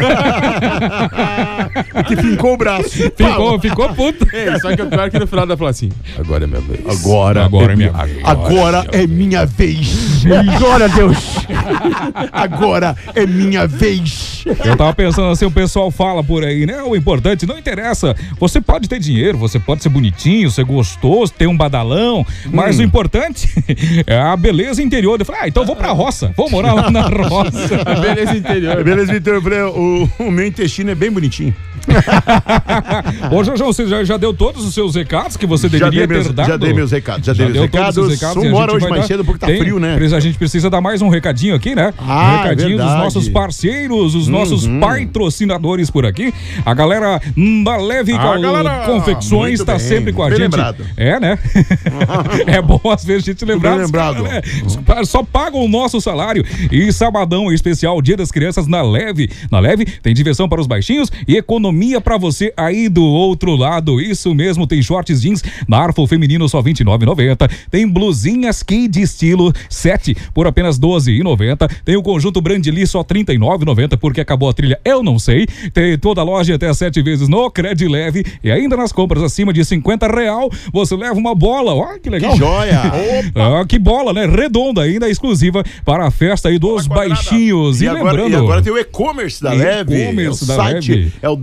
Que fincou o braço. Ficou puta. Só que o pior é que no final ela falou assim, agora é minha vez. Agora é minha vez. Glória a Deus. Agora é minha vez. Eu tava pensando assim, o pessoal fala por aí, né? O importante, não interessa. Você pode ter dinheiro, você pode ser bonitinho, ser gostoso, ter um badalão, mas o importante é a beleza interior. Eu falei, então vou pra roça, vou morar lá na roça. Beleza interior. Beleza interior. O meu intestino é bem bonitinho. Ô, João, você já deu todos os seus recados que você deveria ter dado? Já dei meus recados. Já dei meus recados. Uma hoje mais cedo porque tá frio, né? A gente precisa dar mais um recadinho aqui, né? Um recadinho dos nossos parceiros, os nossos patrocinadores por aqui. A galera da Leve Confecções está sempre com a gente. Lembrado. É, né? É bom às vezes a gente lembrar. Lembrado. Cara, né? Só pagam o nosso salário. E sabadão especial, Dia das Crianças na Leve. Na Leve tem diversão para os baixinhos e economia para você aí do outro lado. Isso mesmo, tem shorts jeans na Arfo feminino só R$29,90. Tem blusinhas Kid estilo 7 por apenas R$12,90. Tem o conjunto Brandly só R$39,90 porque acabou a trilha, eu não sei. Tem toda a loja até 7 vezes no Cred Leve e ainda nas compras acima de R$50 você leva uma bola. Olha que legal. Que joia. Que bola, né? Redonda ainda, exclusiva para a festa aí dos baixinhos. E agora tem o e-commerce da Leve. O site é o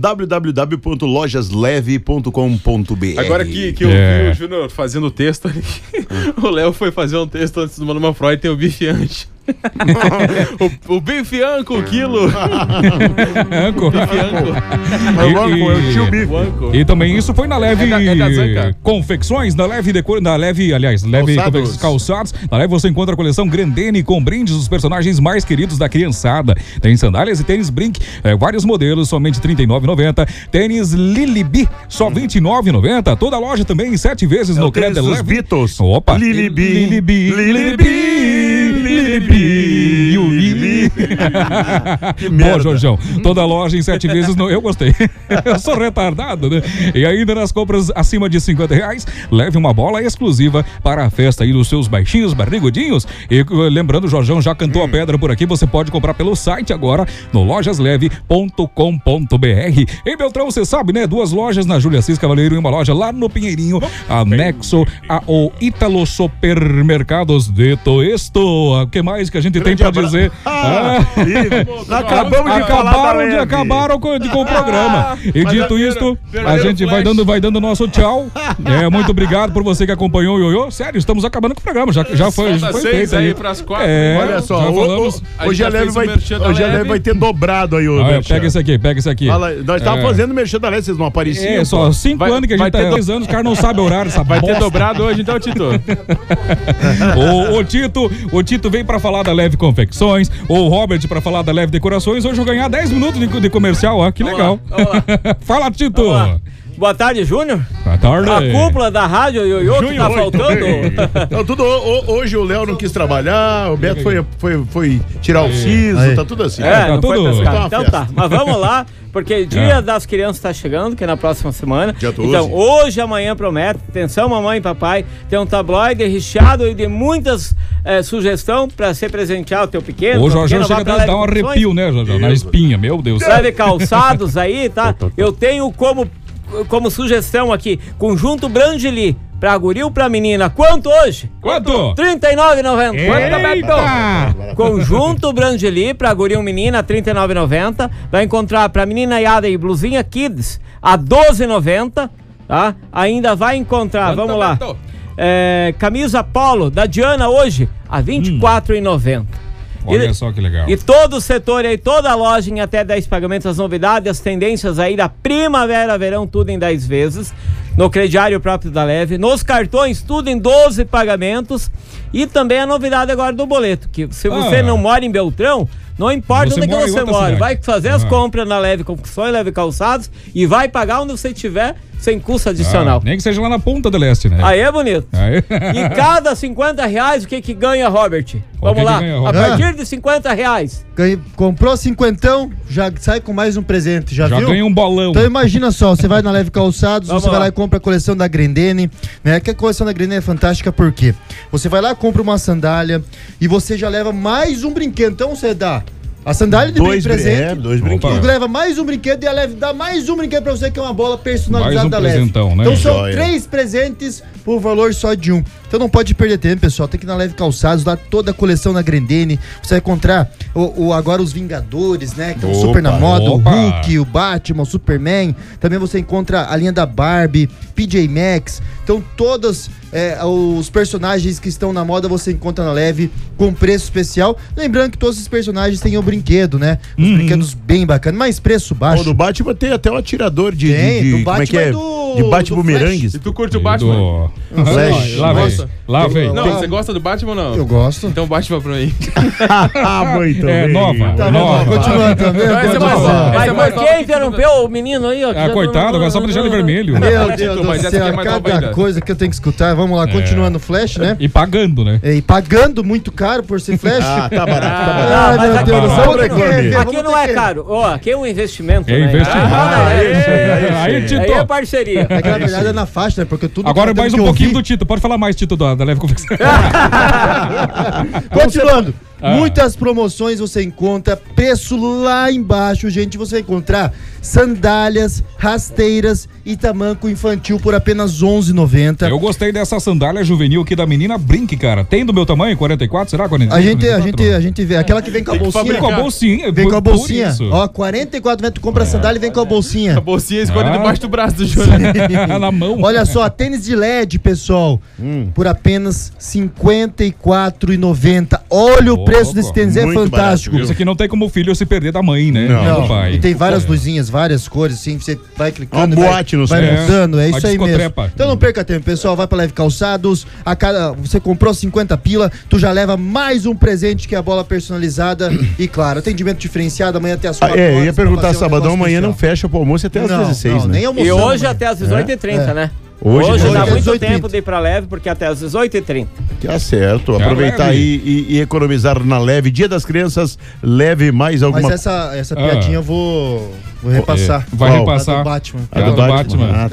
www.lojasleve.com.br. Agora que eu vi o Júnior fazendo o texto ali, o Léo foi fazer um texto antes do Mano Freud, tem o bife antes. o bife anco, quilo. Anco. E também isso foi na Leve Confecções, na Leve Calçados. Na Leve você encontra a coleção Grandene com brindes dos personagens mais queridos da criançada. Tem sandálias e tênis Brink, vários modelos, somente R$39,90. Tênis Lilibi, só R$29,90. Toda a loja também em 7 vezes no Credit Leve. Beatles. Opa. Lilibi. Bom, Jorjão, toda loja em 7 vezes, eu gostei. Eu sou retardado, né? E ainda nas compras acima de R$50, leve uma bola exclusiva para a festa aí dos seus baixinhos, barrigudinhos. E lembrando, o Jorjão já cantou a pedra por aqui, você pode comprar pelo site agora, no lojasleve.com.br. Em Beltrão, você sabe, né? 2 lojas na Júlia Assis Cavaleiro e uma loja lá no Pinheirinho, anexo ao Ítalo Supermercados de Toesto. O que mais que a gente tem pra dizer? Acabaram com o programa. E dito isto, a gente vai dando nosso tchau. Muito obrigado por você que acompanhou o Ioiô. Sério, estamos acabando com o programa. Já foi feito aí. Pras 4. Olha só, hoje a Leve vai ter dobrado aí o pega esse aqui. Fala, nós estávamos fazendo merchan da Leve, vocês não apareciam. Só 5 anos que a gente tá 2 anos, o cara não sabe o horário. Vai ter dobrado hoje, então, Tito. O Tito vem pra falar da Leve Confecções, o Robert pra falar da Leve Decorações. Hoje eu vou ganhar 10 minutos de comercial, ó, que legal. Vamos lá. Fala, Tito. Boa tarde, Júnior. Boa tarde. A cúpula da rádio Ioiô que tá faltando. Hoje o Léo não quis trabalhar, o Beto foi tirar o siso, tá tudo assim. Não foi pescar. Então tá, mas vamos lá, porque Dia das Crianças tá chegando, que é na próxima semana. Então, hoje, amanhã promete, atenção mamãe e papai, tem um tabloide recheado de muitas sugestões pra se presentear o teu pequeno. Ô, Jorge, chega a dar um arrepio, né, Jorge? Na espinha, meu Deus. Leve Calçados aí, tá? Eu tenho como sugestão aqui, conjunto Brandly pra guri ou pra menina. Quanto hoje? Quanto? R$39,90. Quanto, Beto? Conjunto Brandly pra guri ou menina, R$39,90. Vai encontrar pra menina Yada e blusinha Kids a R$12,90, tá? Ainda vai encontrar, vamos lá, camisa Polo da Diana hoje a R$24,90. Olha só que legal. E todo o setor aí, toda a loja em até 10 pagamentos, as novidades, as tendências aí da primavera, verão, tudo em 10 vezes. No crediário próprio da Leve, nos cartões, tudo em 12 pagamentos. E também a novidade agora do boleto, que se você não mora em Beltrão, não importa onde você mora, vai fazer as compras na Leve Confecções, Leve Calçados e vai pagar onde você estiver sem custo adicional. Nem que seja lá na Ponta do Leste, né? Aí é bonito. E cada R$50, o que ganha, Robert? Vamos lá, a partir de R$50. Comprou 50, já sai com mais um presente, já viu? Já ganha um bolão. Então imagina só, você vai na Leve Calçados, você vai lá e compra a coleção da Grendene, né? Que a coleção da Grendene é fantástica porque você vai lá, compra uma sandália e você já leva mais um brinquedo. Então você dá a sandália de presente, 2 brinquedos. Leva mais um brinquedo e a Leve dá mais um brinquedo pra você, que é uma bola personalizada da Leve. Né? Então são 3 presentes por valor só de 1. Então não pode perder tempo, pessoal. Tem que ir na Leve Calçados, lá toda a coleção da Grendene. Você vai encontrar agora os Vingadores, né? Que é super na moda, o Hulk, o Batman, o Superman. Também você encontra a linha da Barbie, PJ Maxx. Então todos os personagens que estão na moda você encontra na Leve com preço especial. Lembrando que todos esses personagens têm o brinquedo, né? Os brinquedos bem bacanas, mas preço baixo. Do Batman tem até o atirador do Batman De bate-bumerangues. E tu curte o Batman? Flash. Lá vem. Não, você gosta do Batman ou não? Eu gosto. Então Batman pra mim. Muito É bem. nova. Tá nova. bom, continuando também. Mas por que interrompeu o menino aí, ó? Coitado, agora só pra deixar ele vermelho. Meu Deus do céu, cada coisa que eu tenho que escutar. Vamos lá, continuando o Flash, né? E pagando, né? E pagando muito caro por ser Flash. Tá barato, tá barato. Ah, mas meu Deus do céu. Vamos rever. Aqui não é caro. Ó, aqui é um investimento. É né? investimento. Aí, Tito. aí é parceria. É que na verdade é na faixa, né? Porque tudo Agora que eu mais tenho um que pouquinho ouvir- do Tito. Pode falar mais, Tito, da Leve Confecção. Continuando. Muitas promoções você encontra, preço lá embaixo, gente. Você vai encontrar sandálias, rasteiras e tamanco infantil por apenas R$11,90. Eu gostei dessa sandália juvenil aqui da menina Brink, cara. Tem do meu tamanho, 44? Será 45? A gente vê. Aquela que vem com a bolsinha. Vem com a bolsinha. Vem com a por bolsinha. isso. Ó, R$44,90, tu compra a sandália e vem com a bolsinha. A bolsinha esconde debaixo do braço do Júlio. Na mão. Olha só, tênis de LED, pessoal, por apenas R$54,90. Olha o preço desse tênis, é muito fantástico. Isso aqui não tem como o filho se perder da mãe, né? Não, Do pai. e tem várias luzinhas, várias cores, assim, você vai clicando, Uma boate no vai céu. mudando, é Uma isso aí mesmo. discotrepa. Então não perca tempo, pessoal, vai pra Leve Calçados, você comprou 50 pila, tu já leva mais um presente que é a bola personalizada e claro, atendimento diferenciado, amanhã até as 4 horas. Eu ia perguntar, pra fazer um sabadão negócio amanhã não especial. fecha pro almoço até às 16, não, né? nem E almoçando. hoje amanhã. até às 18h30, né? Hoje dá às muito 18h30. tempo de ir pra Leve, porque até às 18h30. Tá certo. Aproveitar aí e economizar na Leve. Dia das Crianças, leve mais alguma Mas essa piadinha eu vou repassar. Vai Qual? repassar. A do Batman. A do Batman. Ah, tá.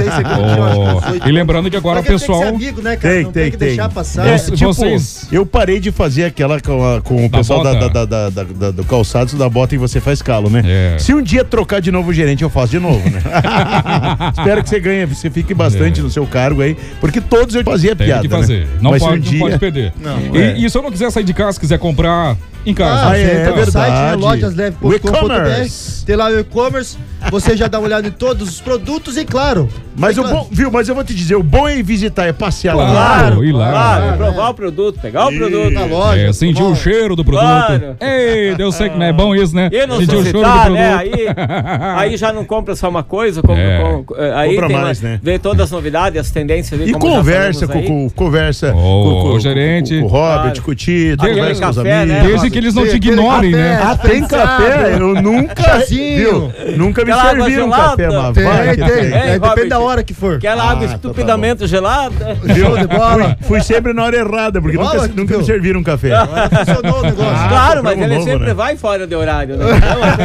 E lembrando que agora o pessoal. Tem que ser amigo, né, cara? Não tem que deixar passar. Vocês. Eu parei de fazer aquela com o pessoal do calçados da bota e você faz calo, né? Se um dia trocar de novo o gerente, eu faço de novo, né? Espero que você fique bastante no seu cargo aí, porque todos eu fazia piada. Tem que fazer. Né? Não, Mas pode, um dia... não pode perder. Não, e se eu não quiser sair de casa, quiser comprar em casa? É verdade. site, né, lojasleve.com.br. E-commerce. Tem lá o e-commerce. Você já dá uma olhada em todos os produtos e claro. Mas bom, viu? Mas eu vou te dizer, o bom é ir visitar, é passear lá. Claro, ir lá. Claro, provar o produto, pegar o produto. Na loja. Sentir o cheiro do produto. Claro. Ei, eu sei que não é bom isso, né? E não Sentir o cheiro do solicitar, produto. né? Aí já não compra só uma coisa, aí Compra tem mais, né? vê todas as novidades, as tendências. E como já conversa falamos aí. com o gerente. com o Robert, com o Tito, Aquele conversa com os café, amigos. né, Desde que eles não te ignorem, né? Tem café? Eu nunca. Chazinho. Viu? Nunca me Aquela água serviram um gelada. café, mas Tem. Ei, Depende da Robert, hora que for. Aquela água estupidamente gelada. Show de bola. Fui sempre na hora errada, porque Bola, nunca viu? me serviram um café. Funcionou o negócio. Claro, mas programa ele novo, sempre né? vai fora de horário, né?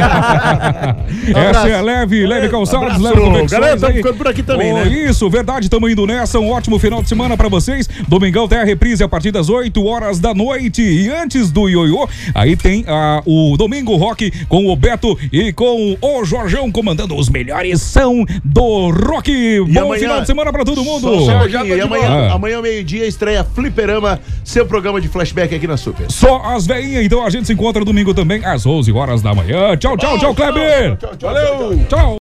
Essa é a Leve Calçados, Abraço. Leve Confecções. Galera, estamos aí. ficando por aqui também, né? Isso, verdade, estamos indo nessa. Um ótimo final de semana pra vocês. Domingão tem a reprise a partir das 8 horas da noite. E antes do Ioiô, aí tem o Domingo Rock com o Beto e com o Jorjão comandando os melhores são do rock. Bom amanhã, final de semana pra todo mundo. E amanhã ao meio-dia estreia Fliperama, seu programa de flashback aqui na Super. Só as veinhas, então a gente se encontra domingo também às 11 horas da manhã. Tchau, tchau, tchau, Kleber. Valeu! Tchau.